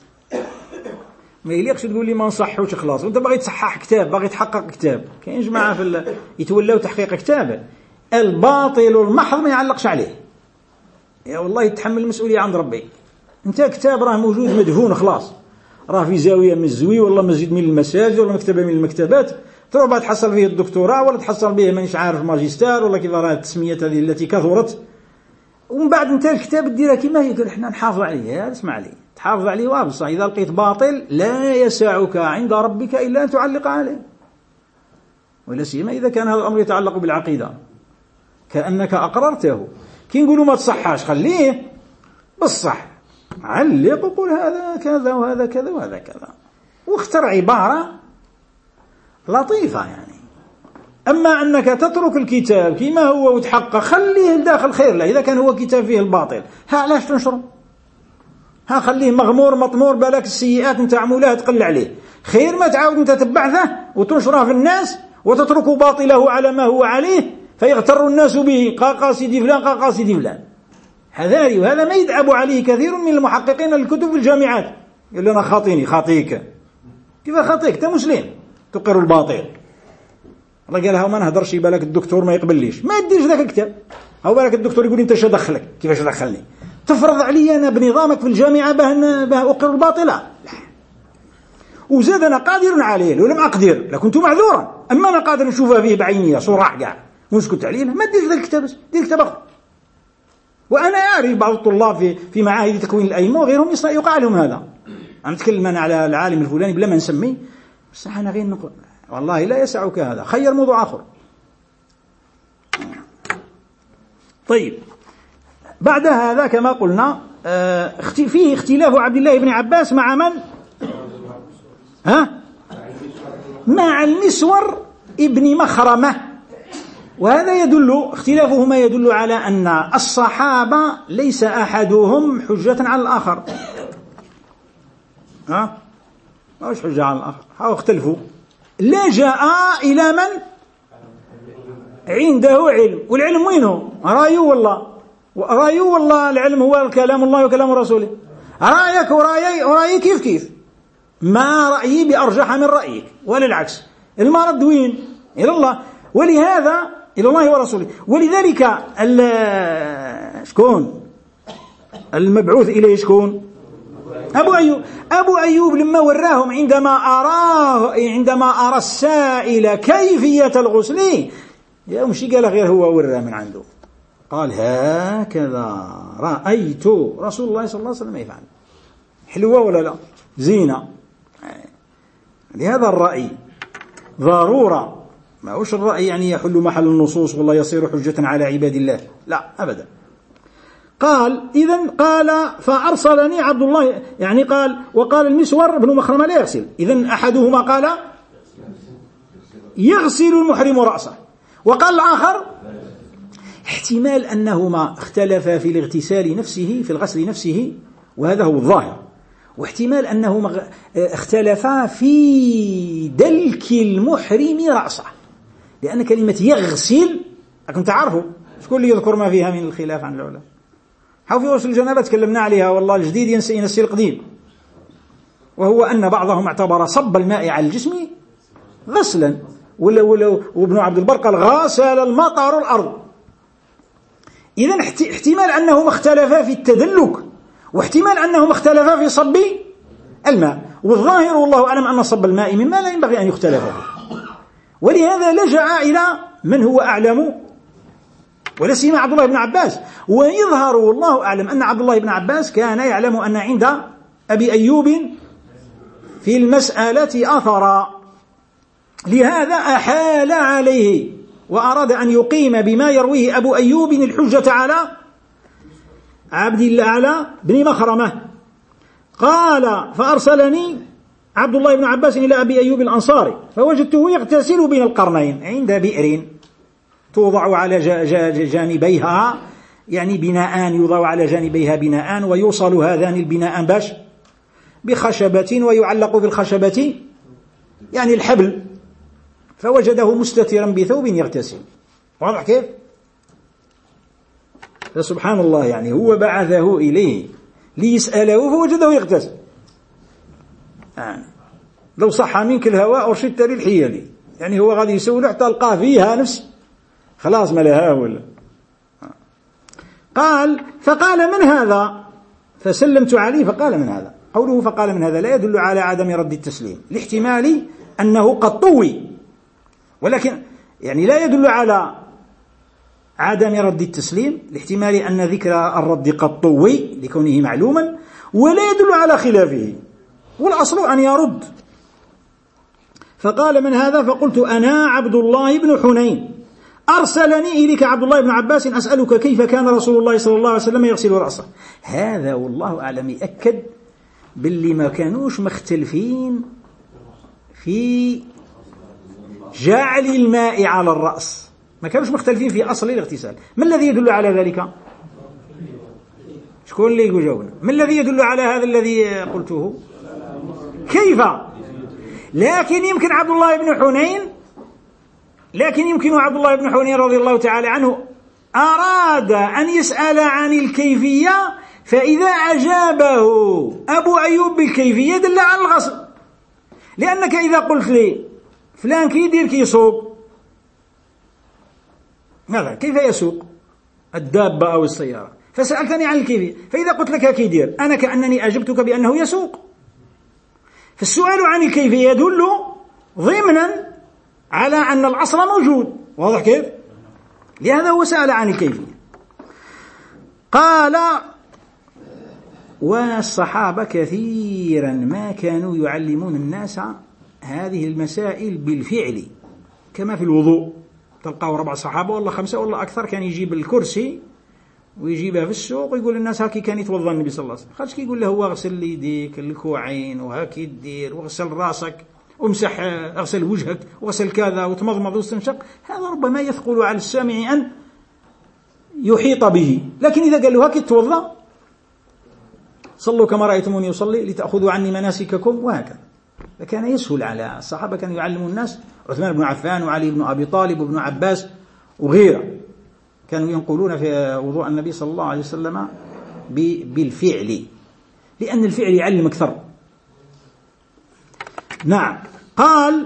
ما يليقش تقول لي ما نصحوش خلاص وانت باغي تصحح كتاب باغي تحقق كتاب. كاين جماعة في ال... يتولاو تحقيق كتاب الباطل المحض ما يعلقش عليه، يا والله يتحمل المسؤولية عند ربي. انت كتاب راه موجود مدفون خلاص، راه في زاوية من الزوي والله مسجد من المساجد ولا مكتبة من المكتبات، تروح بعد تحصل فيه الدكتوراه ولا تحصل به مانيش عارف ماجستير ولا كيف راه التسميات هذه التي كثرت. ومن بعد انت الكتاب ديرها كيما يقول احنا نحافظ عليه. اسمع لي تحافظ عليه وابصر. إذا لقيت باطل لا يسعك عند ربك إلا أن تعلق عليه، ولا سيما إذا كان هذا الأمر يتعلق بالعقيدة كأنك أقررته. كي نقولوا ما تصحاش خليه بالصح، علق وقول هذا كذا وهذا كذا وهذا كذا، واختر عبارة لطيفة يعني. أما أنك تترك الكتاب كما هو وتحقق، خليه داخل خير له. إذا كان هو كتاب فيه الباطل ها علاش تنشره؟ ها خليه مغمور مطمور، بالك السيئات انت عمولها تقل عليه، خير ما تعاود انت تبعثه وتنشره في الناس وتترك باطله على ما هو عليه فيغتر الناس به، قا قاصدي فلان قا قاصدي فلان. حذاري. وهذا ما يدعب عليه كثير من المحققين الكتب في الجامعات، يقول لنا خاطيني خاطيك. كيف خاطيك؟ انت مسلم تقر الباطل. الله قال ها ما نهضرش، بالك الدكتور ما يقبليش، ما يديش ذاك الكتاب. هاو بالك الدكتور يقول انت اش دخلك؟ كيفاش دخلني؟ تفرض علي انا بنظامك في الجامعه باه باه اقر الباطل؟ لا. وزاد انا قادر عليه ولم اقدر لكنت معذورا، اما انا قادر نشوفها فيه بعيني صراح كاع ونسكت عليه، ما ديرش ذاك الكتاب، دير كتاب اخر. وانا اعرف بعض الطلاب في في معاهد تكوين الائمه وغيرهم يقع لهم هذا. انا نتكلم انا على العالم الفلاني بلا ما نسميه، بس انا غير نقول والله لا يسعك هذا، خير موضوع اخر. طيب بعد هذا كما قلنا فيه اختلاف عبد الله بن عباس مع من؟ ها؟ مع المسور ابن مخرمة. وهذا يدل اختلافهما يدل على أن الصحابة ليس أحدهم حجة على الآخر. ها؟ ما هوش حجة على الآخر، هاو اختلفوا. لجأ إلى من؟ عنده علم، والعلم وينه؟ رايو والله، رايو والله العلم هو كلام الله وكلام رسوله. رأيك ورأيي ورأيي كيف كيف، ما رأيي بأرجح من رأيك ولا العكس. المرد وين؟ إلى الله، ولهذا إلى الله ورسوله. ولذلك شكون المبعوث إليه؟ شكون؟ أبو أيوب. أبو أيوب لما وراهم عندما أراه عندما أرى السائل كيفية الغسل، يا مشي قال غير هو وراه من عنده، قال هكذا رأيت رسول الله صلى الله عليه وسلم يفعل. حلوة ولا لا؟ زينة. لهذا الرأي ضرورة، ما هوش الرأي يعني يحل محل النصوص والله يصير حجة على عباد الله، لا أبدا. قال إذن قال فأرسلني عبد الله، يعني قال وقال المسور بن مخرمة لا يغسل. إذن أحدهما قال يغسل المحرم رأسه، وقال الآخر احتمال أنهما اختلفا في الاغتسال نفسه، في الغسل نفسه، وهذا هو الظاهر، واحتمال أنهما اختلفا في دلك المحرم رأسه، لأن كلمة يغسل كنت تعرفوا شكون اللي يذكر ما فيها من الخلاف عن العلماء. حاو في غسل الجنابة تكلمنا عليها، والله الجديد ينسي ينسي القديم، وهو أن بعضهم اعتبر صب الماء على الجسم غسلا، ولا ولا وابن عبد البر قال غسل المطر الأرض. إذن احتمال أنهم اختلفا في التدلك، واحتمال أنهم اختلفا في صب الماء، والظاهر والله أعلم أن صب الماء مما لا ينبغي أن يختلف فيه. ولهذا لجأ إلى من هو أعلم، ولا سيما عبد الله بن عباس. ويظهر والله أعلم أن عبد الله بن عباس كان يعلم أن عند أبي أيوب في المسألة أثرا، لهذا أحال عليه وأراد أن يقيم بما يرويه أبو أيوب الحجة على عبد الله على بن مخرمة. قال فأرسلني عبد الله بن عباس إلى أبي أيوب الأنصاري فوجدته يغتسل بين القرنين عند بئر توضع على جانبيها، يعني بناءان يوضع على جانبيها بناءان، ويوصل هذان البناءان باش بخشبة، ويعلق في الخشبة يعني الحبل، فوجده مستترا بثوب يغتسل. واضح كيف؟ فسبحان الله، يعني هو بعثه إليه ليسأله فوجده يغتسل. يعني لو صح منك الهواء أرشدت للحيل، يعني هو غادي يسول حتى ألقاه فيها نفس خلاص ما لها ولا. قال فقال من هذا؟ فسلمت عليه فقال من هذا. قوله فقال من هذا لا يدل على عدم رد التسليم، لاحتمال أنه قد طوي، ولكن يعني لا يدل على عدم رد التسليم لاحتمال أن ذكر الرد قد طوي لكونه معلوما، ولا يدل على خلافه، والأصل أن يرد. فقال: من هذا؟ فقلت: أنا عبد الله بن حنين، أرسلني إليك عبد الله بن عباس أسألك كيف كان رسول الله صلى الله عليه وسلم يغسل رأسه. هذا والله أعلم يأكد باللي ما كانوش مختلفين في جعل الماء على الرأس، ما كانوش مختلفين في أصل الاغتسال. ما الذي يدل على ذلك؟ شكون اللي يجاوبنا؟ ما الذي يدل على هذا الذي قلته؟ كيف؟ لكن يمكن عبد الله بن حنين لكن يمكن عبد الله بن حنين رضي الله تعالى عنه أراد أن يسأل عن الكيفية، فإذا أجابه أبو أيوب بالكيفية دل على الغسل. لأنك إذا قلت لي فلان كيدير كيسوق، ماذا؟ كيف يسوق الدابة أو السيارة؟ فسألتني عن الكيفية، فإذا قلت لك كيدير أنا كأنني أجبتك بأنه يسوق. فالسؤال عن الكيفية يدل ضمنا على أن الأصل موجود. واضح كيف؟ لهذا هو سأل عن الكيفية. قال: والصحابة كثيرا ما كانوا يعلمون الناس هذه المسائل بالفعل، كما في الوضوء تلقاه ربع صحابة ولا خمسة ولا أكثر كان يجيب الكرسي ويجيبها في السوق ويقول للناس هاكي كان يتوضى النبي صلى الله عليه وسلم. خاطش كيقول له هو اغسل يديك الكوعين وهاكي دير واغسل راسك وامسح اغسل وجهك واغسل كذا وتمضمض واستنشق، هذا ربما يثقل على السامع أن يحيط به. لكن إذا قال له هاكي توضى، صلوا كما رأيتموني يصلي لتأخذوا عني مناسككم، وهكذا. فكان يسهل على الصحابة، كانوا يعلمون الناس. عثمان بن عفان وعلي بن أبي طالب وابن عباس وغيره كانوا ينقلون في وضوء النبي صلى الله عليه وسلم بالفعل، لأن الفعل يعلم أكثر. نعم. قال: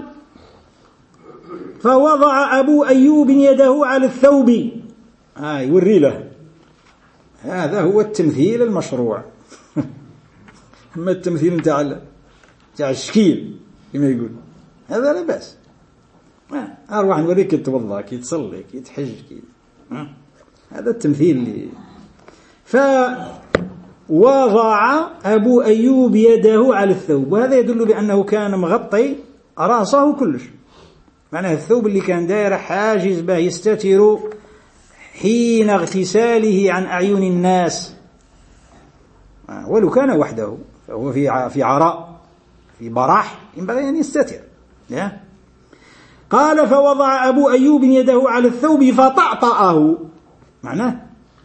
فوضع أبو أيوب يده على الثوب. آه يوري له، هذا هو التمثيل المشروع. أما التمثيل نتاع تاع الشكيل كما يقول هذا لا بأس. أروح نوريك كي تتوضا كي تصلي كي تحج كي، هذا التمثيل اللي. فوضع أبو أيوب يده على الثوب، وهذا يدل بأنه كان مغطي رأسه كلش، معناه الثوب اللي كان داير حاجز به يستتر حين اغتساله عن أعين الناس، ولو كان وحده فهو في في عراء في براح ينبغي أن يستتر. قال: فوضع أبو أيوب يده على الثوب فطأطأه، معناه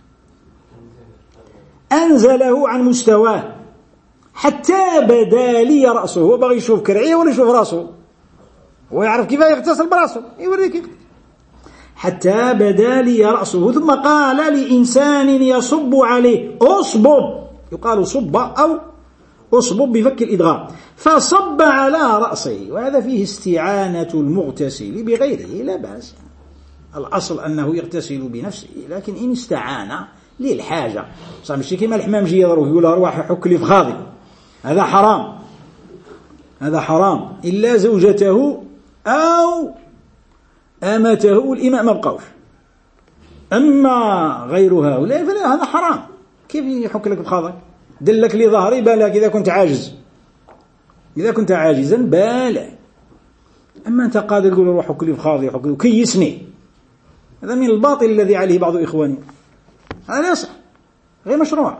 أنزله عن مستواه حتى بدا لي رأسه. هو بغي يشوف كرعيه ولا يشوف رأسه، هو يعرف كيف يغتسل برأسه، يوريك. حتى بدا لي رأسه، ثم قال لإنسان يصب عليه: أصبب، يقال صب أو أصبب بفك الإدغام، فصب على رأسه. وهذا فيه استعانة المغتسل بغيره، لا بأس، الأصل أنه يغتسل بنفسه، لكن إن استعان للحاجة صار مشي كيما الحمام جي يضرب يقول أروح حك لي فخاذي، هذا حرام، هذا حرام، إلا زوجته أو أمته الإماء ما بقوش. أما غير هؤلاء فلا، هذا حرام. كيف يحك لك بخاذك؟ دلك لي ظهري بالك إذا كنت عاجز، إذا كنت عاجزا بالا. أما أنت قادر تقول روح حك لي بخاذي حك لي وكيسني، هذا من الباطل الذي عليه بعض إخواني، هذا لا يصح، غير مشروع.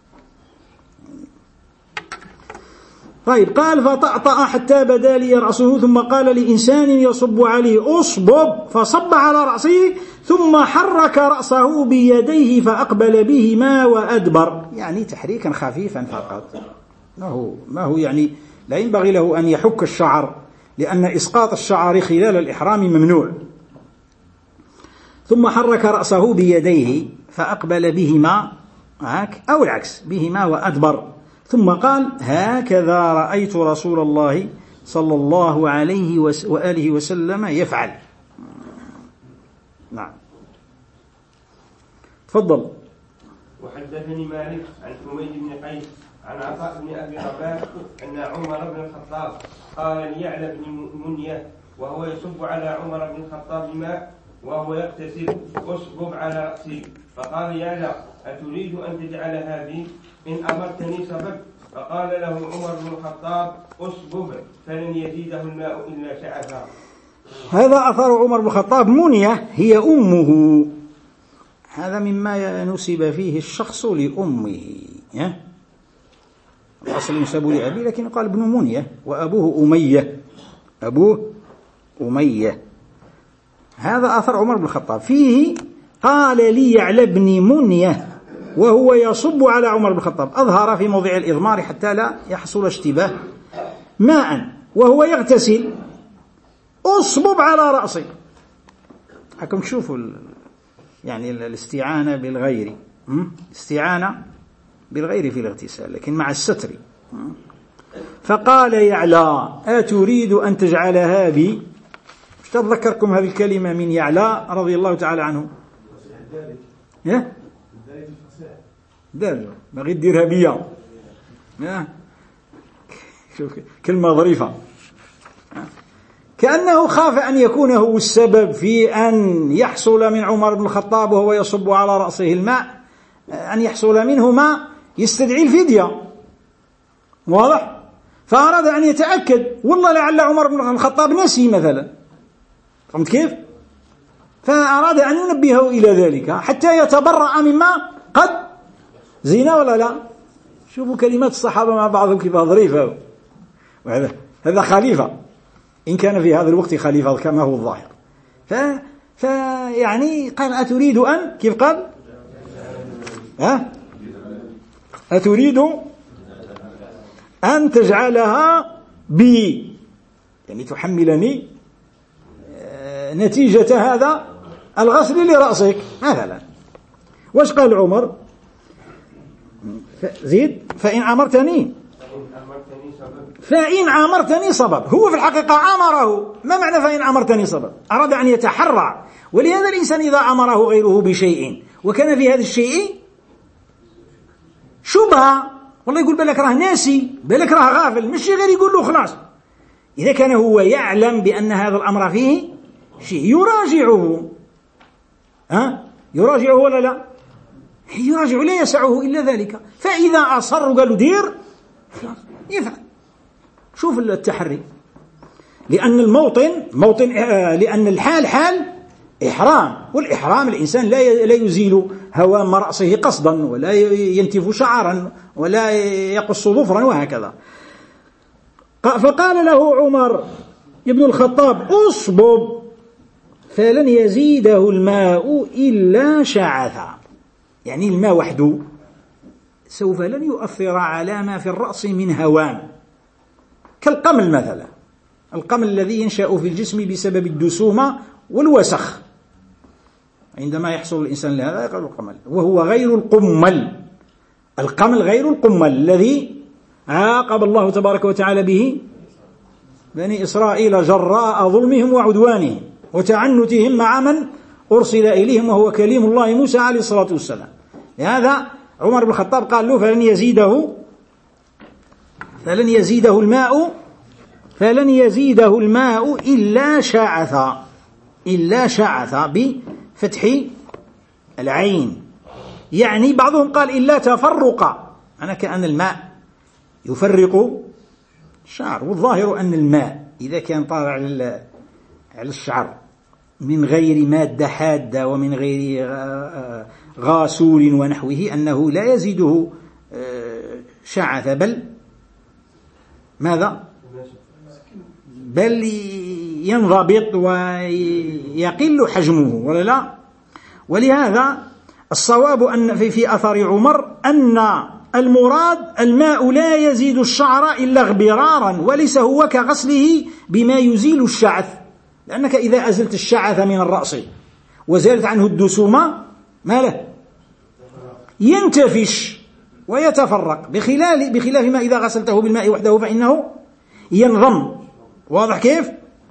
طيب. قال: فطأطأ حتى بدا لي رأسه، ثم قال لإنسان يصب عليه: أصبب، فصب على رأسه، ثم حرك رأسه بيديه فأقبل بهما وأدبر، يعني تحريكا خفيفا فقط، ما هو, ما هو يعني لا ينبغي له أن يحك الشعر، لأن إسقاط الشعر خلال الإحرام ممنوع. ثم حرك رأسه بيديه فأقبل بهما، أو العكس، بهما وأدبر، ثم قال: هكذا رأيت رسول الله صلى الله عليه وآله وسلم يفعل. نعم. تفضل. وحدثني مالك عن حميد بن قيس عن عطاء بن أبي رباح أن عمر بن الخطاب قال ليعلى بن منية وهو يصب على عمر بن الخطاب ماء: وهو يغتسل أصبب على رأسي. فقال يعلى أتريد أن تجعلها بي؟ إن أمرتني صببت. فقال له عمر بن الخطاب أصبب فلن يزيده الماء إلا شعثا. هذا أثر عمر بن الخطاب. منية هي أمه، هذا مما نسب فيه الشخص لأمه. الأصل ينسب لأبي لكن قال ابن منية وأبوه أمية، أبوه أمية. هذا أثر عمر بن الخطاب فيه قال لي يعلى بن منية وهو يصب على عمر بن الخطاب، أظهر في موضع الإضمار حتى لا يحصل اشتباه، ماء وهو يغتسل أصبب على رأسي. حكم تشوفوا يعني الاستعانة بالغير، استعانة بالغير في الاغتسال لكن مع الستر. فقال يعلى أتريد أن تجعلها بي؟ مش تذكركم هذه الكلمة من يعلى رضي الله تعالى عنه؟ ها؟ دار بغيت ديرها بيا، شوف كلمة ظريفة. كأنه خاف أن يكون هو السبب في أن يحصل من عمر بن الخطاب وهو يصب على رأسه الماء أن يحصل منه ما يستدعي الفدية، واضح؟ فأراد أن يتأكد، والله لعل عمر بن الخطاب نسي مثلا، فهمت كيف؟ فأراد أن ينبهه إلى ذلك حتى يتبرأ مما قد زينا ولا لا. شوفوا كلمات الصحابة مع بعضهم كيف ظريفة. وهذا هذا خليفة إن كان في هذا الوقت خليفة كما هو الظاهر. ف فيعني قال أتريد أن، كيف قال؟ ها؟ أتريد أن تجعلها بي، يعني تحملني نتيجة هذا الغسل لرأسك مثلا. واش قال عمر؟ زيد فإن أمرتني فإن أمرتني صبر. هو في الحقيقة أمره. ما معنى فإن أمرتني صبر؟ أراد أن يتحرى. ولهذا الإنسان إذا أمره غيره بشيء وكان في هذا الشيء شبهة، والله يقول بالك راه ناسي، بالك راه غافل، مش غير يقول له خلاص. إذا كان هو يعلم بأن هذا الأمر فيه شيء يراجعه، ها يراجعه ولا لا؟ يراجع، لا يسعه إلا ذلك. فإذا أصر قالوا دير خلاص يفعل. شوف التحري، لأن الموطن موطن آه لأن الحال حال إحرام، والإحرام الإنسان لا لا يزيل هوام رأسه قصدا ولا ينتف شعرا ولا يقص ظفرا وهكذا. فقال له عمر ابن الخطاب أصبب فلن يزيده الماء إلا شعثا، يعني الماء وحده سوف لن يؤثر على ما في الرأس من هوام، كالقمل مثلا، القمل الذي ينشأ في الجسم بسبب الدسومة والوسخ، عندما يحصل الإنسان لهذا يقال القمل، وهو غير القمل. القمل غير القمل الذي عاقب الله تبارك وتعالى به بني إسرائيل جراء ظلمهم وعدوانهم وتعنتهم مع من أرسل إليهم وهو كليم الله موسى عليه الصلاة والسلام. لهذا عمر بن الخطاب قال له فلن يزيده فلن يزيده الماء فلن يزيده الماء إلا شعثا، إلا شعثا بفتح العين، يعني بعضهم قال إلا تفرقا، أنا كأن الماء يفرق الشعر. والظاهر أن الماء إذا كان طالع على الشعر من غير مادة حادة ومن غير غاسول ونحوه أنه لا يزيده شعث، بل ماذا؟ بل ينضبط ويقل حجمه ولا لا. ولهذا الصواب أن في, في أثر عمر أن المراد الماء لا يزيد الشعر إلا اغبرارا، وليس هو كغسله بما يزيل الشعث، لأنك إذا أزلت الشعث من الرأس وزالت عنه الدسومة ما له؟ ينتفش ويتفرق، بخلاف بخلاف ما إذا غسلته بالماء وحده فإنه ينضم. واضح كيف؟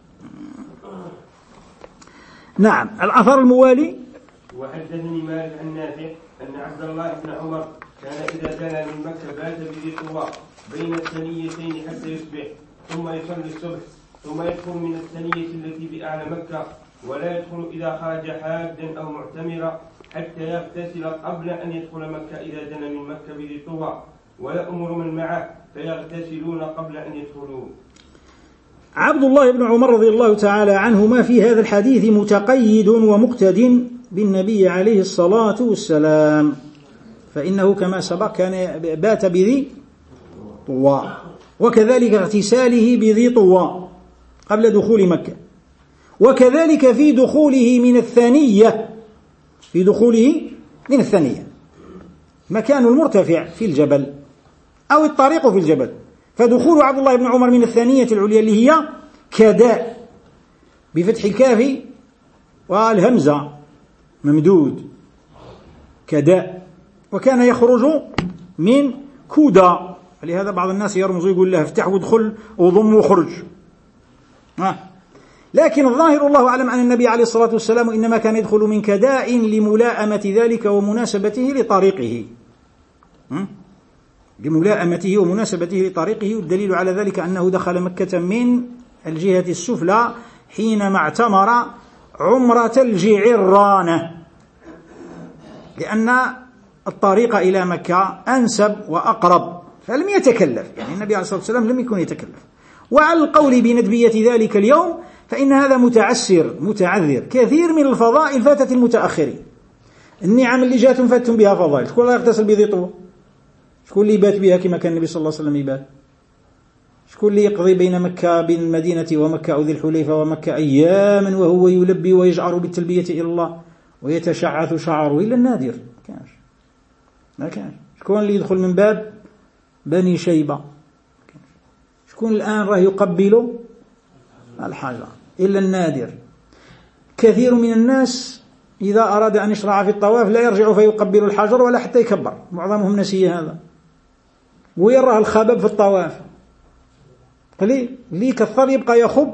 نعم. الأثر الموالي: وحدثني مالك عن نافع أن عبد الله بن عمر كان إذا دنا من مكة بات بذي طوى بين الثنيتين حتى يصبح، ثم يصلي الصبح، ثم يدخل من الثنية التي بأعلى مكة ولا يدخل إذا خرج حاجا أو معتمرا حتى يغتسل قبل أن يدخل مكة إذا دنا من مكة بذي طوى، ويأمر من معه فيغتسلون قبل أن يدخلوا. عبد الله بن عمر رضي الله تعالى عنهما في هذا الحديث متقيد ومقتد بالنبي عليه الصلاة والسلام، فإنه كما سبق كان بات بذي طوى، وكذلك اغتساله بذي طوى قبل دخول مكة، وكذلك في دخوله من الثانية في دخوله من الثانية مكان المرتفع في الجبل أو الطريق في الجبل، فدخول عبد الله بن عمر من الثانية العليا اللي هي كداء بفتح الكاف والهمزة ممدود كداء، وكان يخرج من كودا، فلهذا بعض الناس يرمز يقول له افتح وادخل وضم وخرج. لكن الظاهر الله أعلم أن النبي عليه الصلاة والسلام إنما كان يدخل من كداء لملائمة ذلك ومناسبته لطريقه لملائمته ومناسبته لطريقه والدليل على ذلك أنه دخل مكة من الجهة السفلى حينما اعتمر عمرة الجعرانة، لأن الطريق إلى مكة أنسب وأقرب، فلم يتكلف، يعني النبي عليه الصلاة والسلام لم يكن يتكلف. وعلى القول بندبية ذلك اليوم فإن هذا متعسر متعذر، كثير من الفضائل فاتت المتأخرين، النعم اللي جاتهم فاتهم بها فضائل، شكون الله يغتسل بذي طوى؟ شكون اللي يبات بها كما كان النبي صلى الله عليه وسلم يبات؟ شكون اللي يقضي بين مكة بين المدينة ومكة أو ذي الحليفة ومكة أياما وهو يلبي ويجعر بالتلبية إلى الله ويتشعث شعره إلا النادر؟ ما كانش ما كانش شكون اللي يدخل من باب بني شيبة؟ شكون الآن راه يقبل الحجر إلا النادر. كثير من الناس إذا أراد أن يشرع في الطواف لا يرجع فيقبل الحجر ولا حتى يكبر، معظمهم نسي هذا ويرى الخبب في الطواف، قليل اللي كثر يبقى يخب.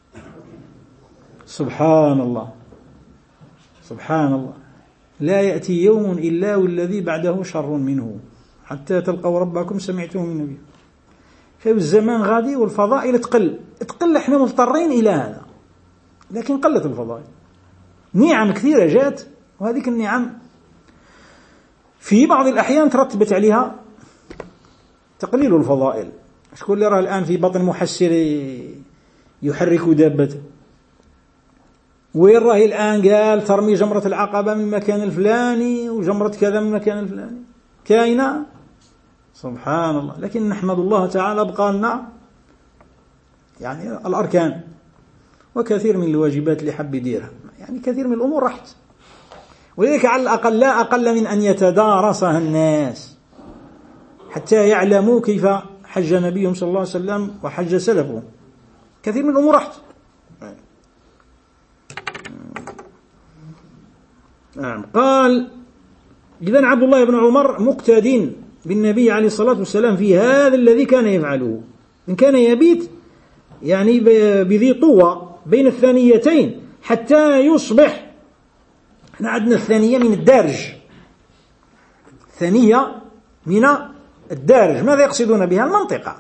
سبحان الله سبحان الله، لا يأتي يوم إلا والذي بعده شر منه حتى تلقوا ربكم سمعتم من النبي. في الزمان غادي والفضائل تقل تقل احنا مضطرين إلى هذا، لكن قلت الفضائل، نعم كثيرة جات، وهذه النعم في بعض الأحيان ترتبت عليها تقليل الفضائل. شكون اللي راه الآن في بطن محسر يحرك دابته، وين راه الآن قال ترمي جمرة العقبة من مكان الفلاني وجمرة كذا من مكان الفلاني، كاينة سبحان الله. لكن نحمد الله تعالى بقى لنا يعني الأركان وكثير من الواجبات اللي حب يديرها، يعني كثير من الأمور راحت، ولذلك على الأقل لا أقل من أن يتدارسها الناس حتى يعلموا كيف حج نبيهم صلى الله عليه وسلم وحج سلفه. كثير من الأمور راحت. قال إذن عبد الله بن عمر مقتد بالنبي عليه الصلاة والسلام في هذا الذي كان يفعله، إن كان يبيت يعني بذي طوى بين الثانيتين حتى يصبح. احنا عندنا الثانية من الدارج، ثانية من الدارج، ماذا يقصدون بها؟ المنطقة،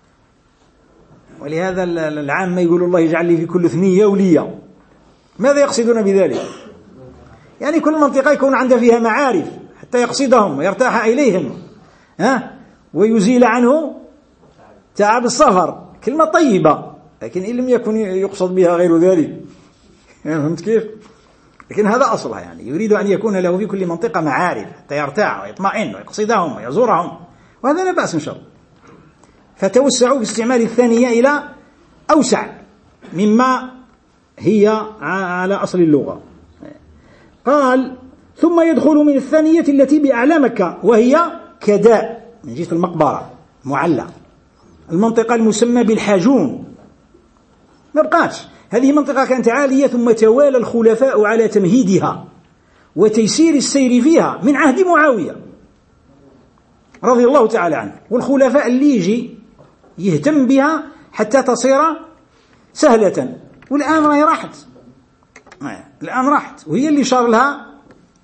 ولهذا العامة يقول الله يجعل لي في كل ثنية ولية. ماذا يقصدون بذلك؟ يعني كل منطقة يكون عندها فيها معارف حتى يقصدهم ويرتاح إليهم، ها، ويزيل عنه تعب السفر. كلمة طيبة، لكن إن لم يكن يقصد بها غير ذلك، فهمت كيف؟ لكن هذا أصلها، يعني يريد أن يكون له في كل منطقة معارف حتى يرتاح ويطمئن ويقصدهم ويزورهم، وهذا لا بأس إن شاء الله. فتوسعوا باستعمال الثانية إلى أوسع مما هي على أصل اللغة. قال ثم يدخل من الثانية التي بأعلى مكة وهي كداء من جهة المقبرة معلى، المنطقة المسمى بالحاجون. ما بقاتش هذه منطقة كانت عالية، ثم توالى الخلفاء على تمهيدها وتيسير السير فيها من عهد معاوية رضي الله تعالى عنه، والخلفاء اللي يجي يهتم بها حتى تصير سهلة. والآن راهي راحت، الآن راحت، وهي اللي شار لها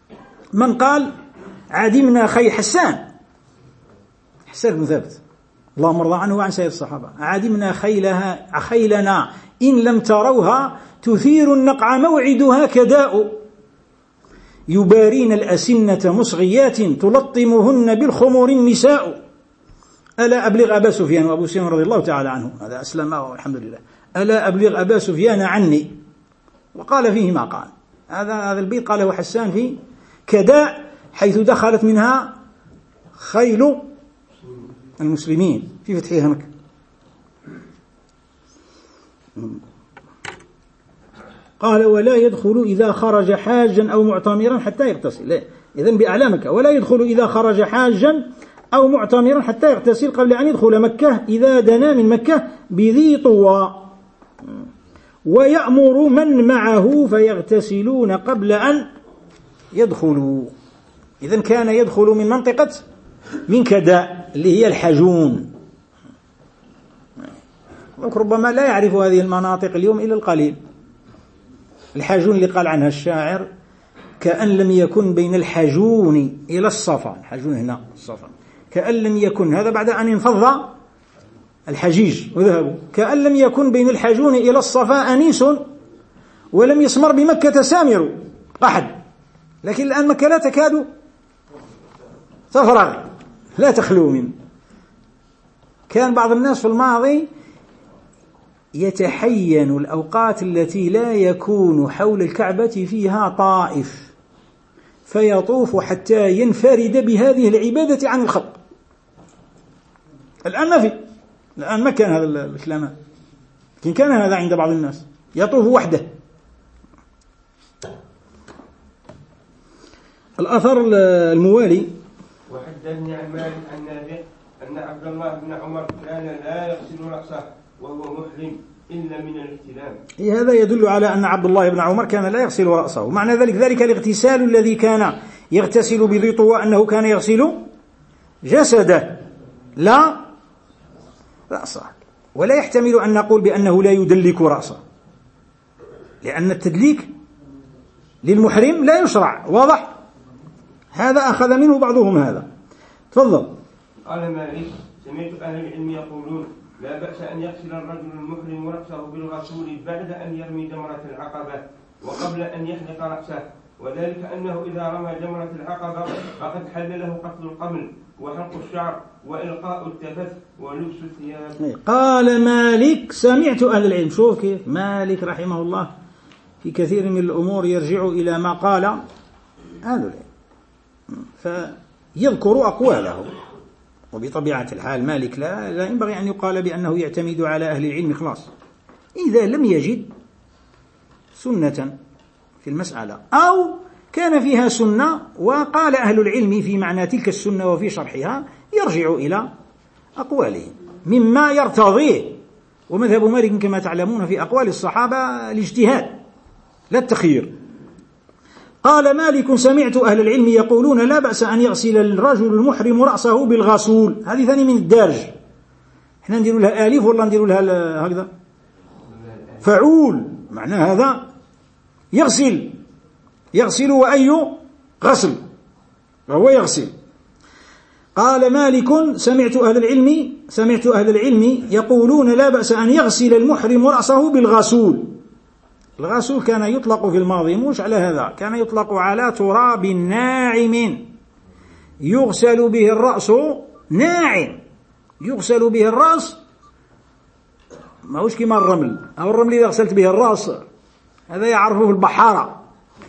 من قال عدمنا خي حسان حسان بن ثابت اللهم ارضى عنه وعن سائر الصحابة. عدمنا خيلها خيلنا إن لم تروها تثير النقع موعدها كداء، يبارين الأسنة مصغيات تلطمهن بالخمور النساء. ألا أبلغ أبا سفيان، وأبو سفيان رضي الله تعالى عنه هذا أسلم والحمد لله، ألا أبلغ أبا سفيان عني، وقال فيه ما قال. هذا هذا البيت قاله حسان في كداء، حيث دخلت منها خيل المسلمين في فتح هنك. قال ولا يدخل إذا خرج حاجا أو معتمرا حتى يغتسل، إذن بأعلامك، ولا يدخل إذا خرج حاجا أو معتمرا حتى يغتسل قبل أن يدخل مكة إذا دنا من مكة بذي طوى، ويأمر من معه فيغتسلون قبل أن يدخلوا. إذن كان يدخل من منطقة من كداء اللي هي الحجون، ربما لا يعرف هذه المناطق اليوم إلا القليل. الحجون اللي قال عنها الشاعر كأن لم يكن بين الحجون إلى الصفا، الحجون هنا الصفا، كأن لم يكن، هذا بعد أن انفض الحجيج وذهبوا، كأن لم يكن بين الحجون إلى الصفا أنيس ولم يسمر بمكة سامر أحد. لكن الآن مكة لا تكاد تفرغ، لا تخلو من. كان بعض الناس في الماضي يتحين الأوقات التي لا يكون حول الكعبة فيها طائف، فيطوف حتى ينفرد بهذه العبادة عن الخلق. الآن ما في، الآن ما كان هذا الكلام، لكن كان هذا عند بعض الناس، يطوف وحده. الأثر الموالي: وحدثني عن مالك عن نافع أن عبد الله بن عمر كان لا يغسل رأسه وهو محرم إلا من الاحتلام. هذا يدل على أن عبد الله بن عمر كان لا يغسل رأسه. معنى ذلك ذلك الاغتسال الذي كان يغتسل بذي طوى أنه كان يغسل جسده لا رأسه. ولا يحتمل أن نقول بأنه لا يدلك رأسه، لأن التدليك للمحرم لا يشرع. واضح؟ هذا أخذ منه بعضهم هذا. تفضل. قال مالك: سمعت أهل العلم يقولون لا بأس أن يغسل الرجل المحرم رأسه بالغسول بعد أن يرمي جمرة العقبة وقبل أن يحلق رأسه، وذلك أنه إذا رمى جمرة العقبة فقد حل له قتل القمل وحلق الشعر وإلقاء التفت ولبس الثياب. قال مالك: سمعت أهل العلم. شوف كيف مالك رحمه الله في كثير من الأمور يرجع إلى ما قال أهل العلم، فيذكر أقواله. وبطبيعة الحال مالك لا, لا ينبغي أن يقال بأنه يعتمد على أهل العلم خلاص. إذا لم يجد سنة في المسألة أو كان فيها سنة وقال أهل العلم في معنى تلك السنة وفي شرحها، يرجع إلى أقواله مما يرتضيه. ومذهب مالك كما تعلمون في أقوال الصحابة الاجتهاد لا التخيير. قال مالك: سمعت أهل العلم يقولون لا بأس أن يغسل الرجل المحرم رأسه بالغسول. هذه ثاني من الدارج، احنا ندير لها آلف ولا ندير لها هكذا فعول، معنى هذا يغسل يغسل وأي غسل وهو يغسل. قال مالك: سمعت أهل العلم سمعت أهل العلم يقولون لا بأس أن يغسل المحرم رأسه بالغسول. الغسول كان يطلق في الماضي مش على هذا، كان يطلق على تراب ناعم يغسل به الرأس، ناعم يغسل به الرأس، ما هوش كما الرمل. أو الرمل إذا غسلت به الرأس هذا يعرفه البحارة،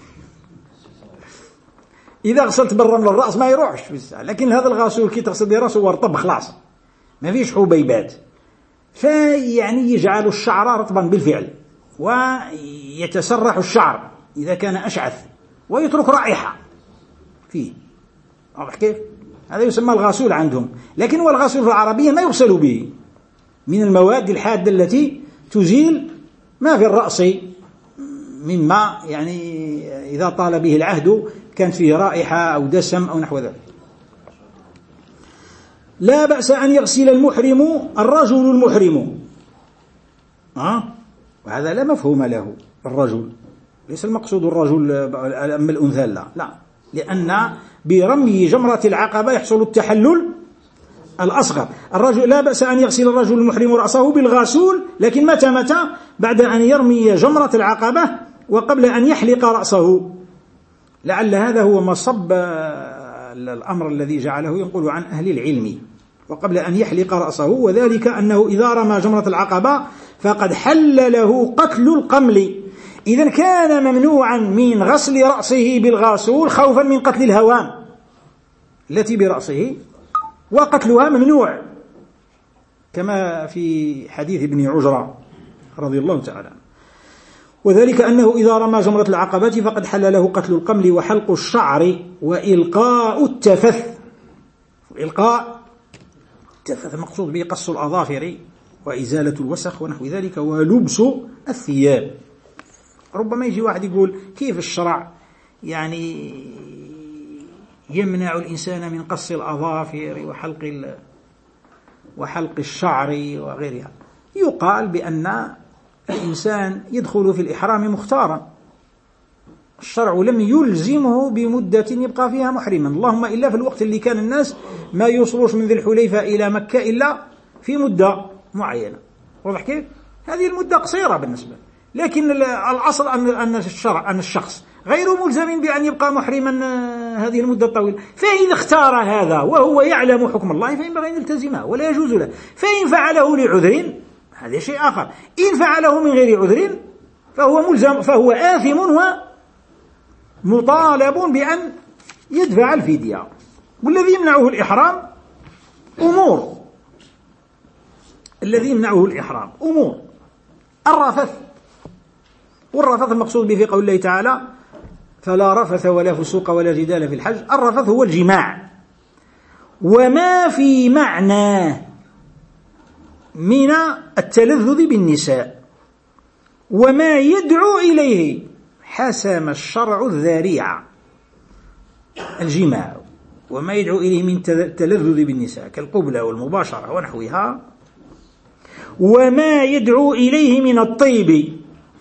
إذا غسلت بالرمل الرأس ما يروحش، لكن هذا الغسول كي تغسل به رأسه ورطب خلاص ما فيش حبيبات، فيعني يجعل الشعر رطبا بالفعل ويتسرح الشعر إذا كان أشعث ويترك رائحة فيه. واضح كيف؟ هذا يسمى الغسول عندهم. لكن هو الغسول في العربية ما يغسل به، من المواد الحادة التي تزيل ما في الرأس مما يعني إذا طال به العهد كانت فيه رائحة أو دسم أو نحو ذلك. لا بأس أن يغسل المحرم الرجل المحرم، أه؟ وهذا لا مفهوم له. الرجل ليس المقصود الرجل أما الأنثى، لا لا، لأن برمي جمرة العقبة يحصل التحلل الأصغر. الرجل لا بأس أن يغسل الرجل المحرم رأسه بالغاسول، لكن متى متى بعد أن يرمي جمرة العقبة وقبل أن يحلق رأسه. لعل هذا هو مصب الأمر الذي جعله ينقل عن أهل العلم، وقبل أن يحلق رأسه، وذلك أنه إذا رمى جمرة العقبة فقد حل له قتل القمل. إذن كان ممنوعا من غسل رأسه بالغاسول خوفا من قتل الهوام التي برأسه، وقتلها ممنوع كما في حديث ابن عجرة رضي الله تعالى عنه. وذلك أنه إذا رمى جمرة العقبة فقد حل له قتل القمل وحلق الشعر وإلقاء التفث. إلقاء التفث المقصود به قص الأظافر وإزالة الوسخ ونحو ذلك، ولبس الثياب. ربما يجي واحد يقول كيف الشرع يعني يمنع الإنسان من قص الأظافر وحلق وحلق الشعر وغيرها. يقال بأن الإنسان يدخل في الإحرام مختارا، الشرع لم يلزمه بمدة يبقى فيها محرما، اللهم إلا في الوقت اللي كان الناس ما يوصلوش من ذي الحليفة إلى مكة إلا في مدة معينة. واضح كيف؟ هذه المدة قصيرة بالنسبة، لكن الأصل أن الشرع أن الشخص غير ملزم بأن يبقى محرما هذه المدة الطويلة. فإن اختار هذا وهو يعلم حكم الله فينبغي أن يلتزمه ولا يجوز له. فإن فعله لعذر هذا شيء آخر، إن فعله من غير عذر فهو ملزم، فهو آثم ومطالب بأن يدفع الفدية. والذي يمنعه الإحرام أمور الذي يمنعه الإحرام أمور الرفث، والرفث المقصود به في قول الله تعالى فلا رفث ولا فسوق ولا جدال في الحج. الرفث هو الجماع، وما في معناه من التلذذ بالنساء وما يدعو إليه حسم الشرع الذريعة. الجماع وما يدعو إليه من التلذذ بالنساء كالقبلة والمباشرة ونحوها، وما يدعو إليه من الطيب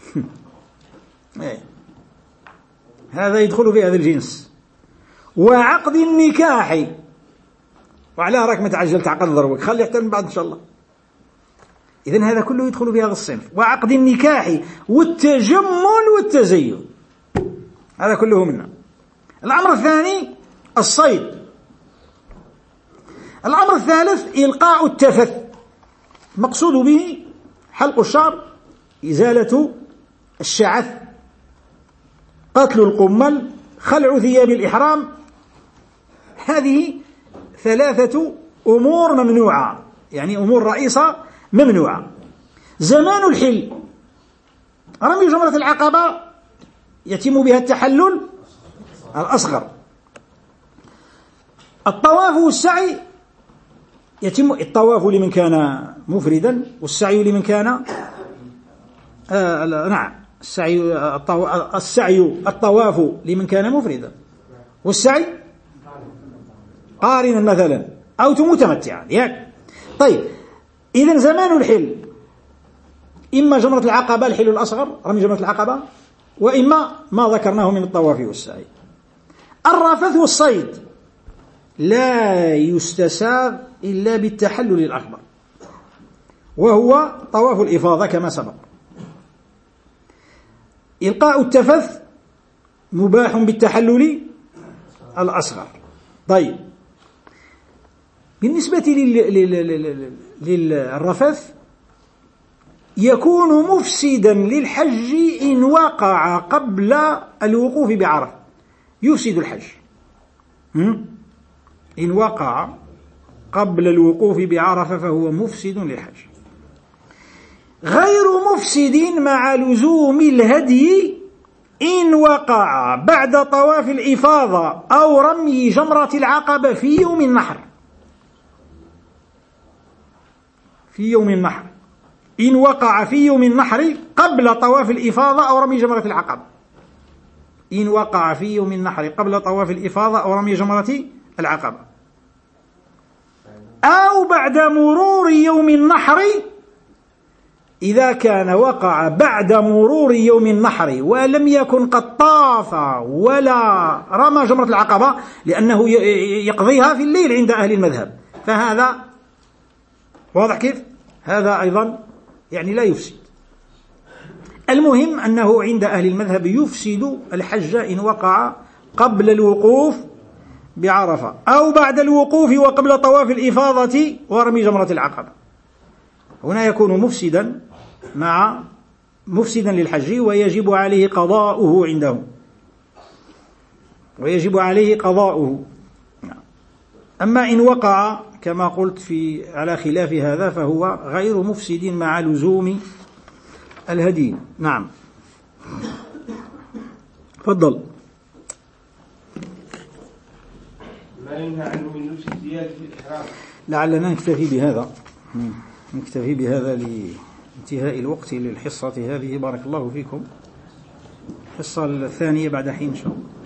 هذا يدخل في هذا الجنس، وعقد النكاح. وعلى راك ما تعجل تعقد ضربك، خلي حتى من بعد إن شاء الله. إذن هذا كله يدخل في هذا الصنف، وعقد النكاح والتجمل والتزين، هذا كله منه. الأمر الثاني الصيد. الأمر الثالث إلقاء التفث، مقصود به حلق الشعر، إزالة الشعث، قتل القمل، خلع ثياب الإحرام. هذه ثلاثة أمور ممنوعة، يعني أمور رئيسة ممنوعة. زمان الحل، رمي جمرة العقبة يتم بها التحلل الأصغر. الطواف والسعي يتم الطواف لمن كان مفردا، والسعي لمن كان آه نعم السعي الطو... السعي الطواف لمن كان مفردا، والسعي قارنا مثلا أو متمتعا يعني. طيب إذن زمان الحل إما جمرة العقبة الحل الأصغر رمي جمرة العقبة، وإما ما ذكرناه من الطواف والسعي. الرفث والصيد لا يستساغ إلا بالتحلل الأكبر، وهو طواف الإفاضة كما سبق. إلقاء التفث مباح بالتحلل الأصغر. طيب بالنسبة للرفث يكون مفسدا للحج إن وقع قبل الوقوف بعرفة، يفسد الحج. إن وقع قبل الوقوف بعرفة فهو مفسد للحج، غير مفسد مع لزوم الهدي إن وقع بعد طواف الإفاضة أو رمي جمرة العقبة في يوم النحر. في يوم النحر إن وقع في يوم النحر قبل طواف الإفاضة أو رمي جمرة العقبة، إن وقع في يوم النحر قبل طواف الإفاضة أو رمي جمرة العقبة، أو بعد مرور يوم النحر. إذا كان وقع بعد مرور يوم النحر ولم يكن قد طاف ولا رمى جمرة العقبة، لأنه يقضيها في الليل عند أهل المذهب، فهذا واضح كيف؟ هذا أيضا يعني لا يفسد. المهم أنه عند أهل المذهب يفسد الحج إن وقع قبل الوقوف بعرفة أو بعد الوقوف وقبل طواف الإفاضة ورمي جمرة العقبة. هنا يكون مفسدا مع مفسدا للحج ويجب عليه قضاؤه عندهم ويجب عليه قضاؤه. أما إن وقع كما قلت في على خلاف هذا فهو غير مفسد مع لزوم الهدي. نعم تفضل. ما ينهى عنه من لبس الزيادة في الإحرام. لعلنا نكتفي بهذا نكتفي بهذا لانتهاء الوقت للحصة هذه. بارك الله فيكم. الحصة الثانية بعد حين إن شاء الله.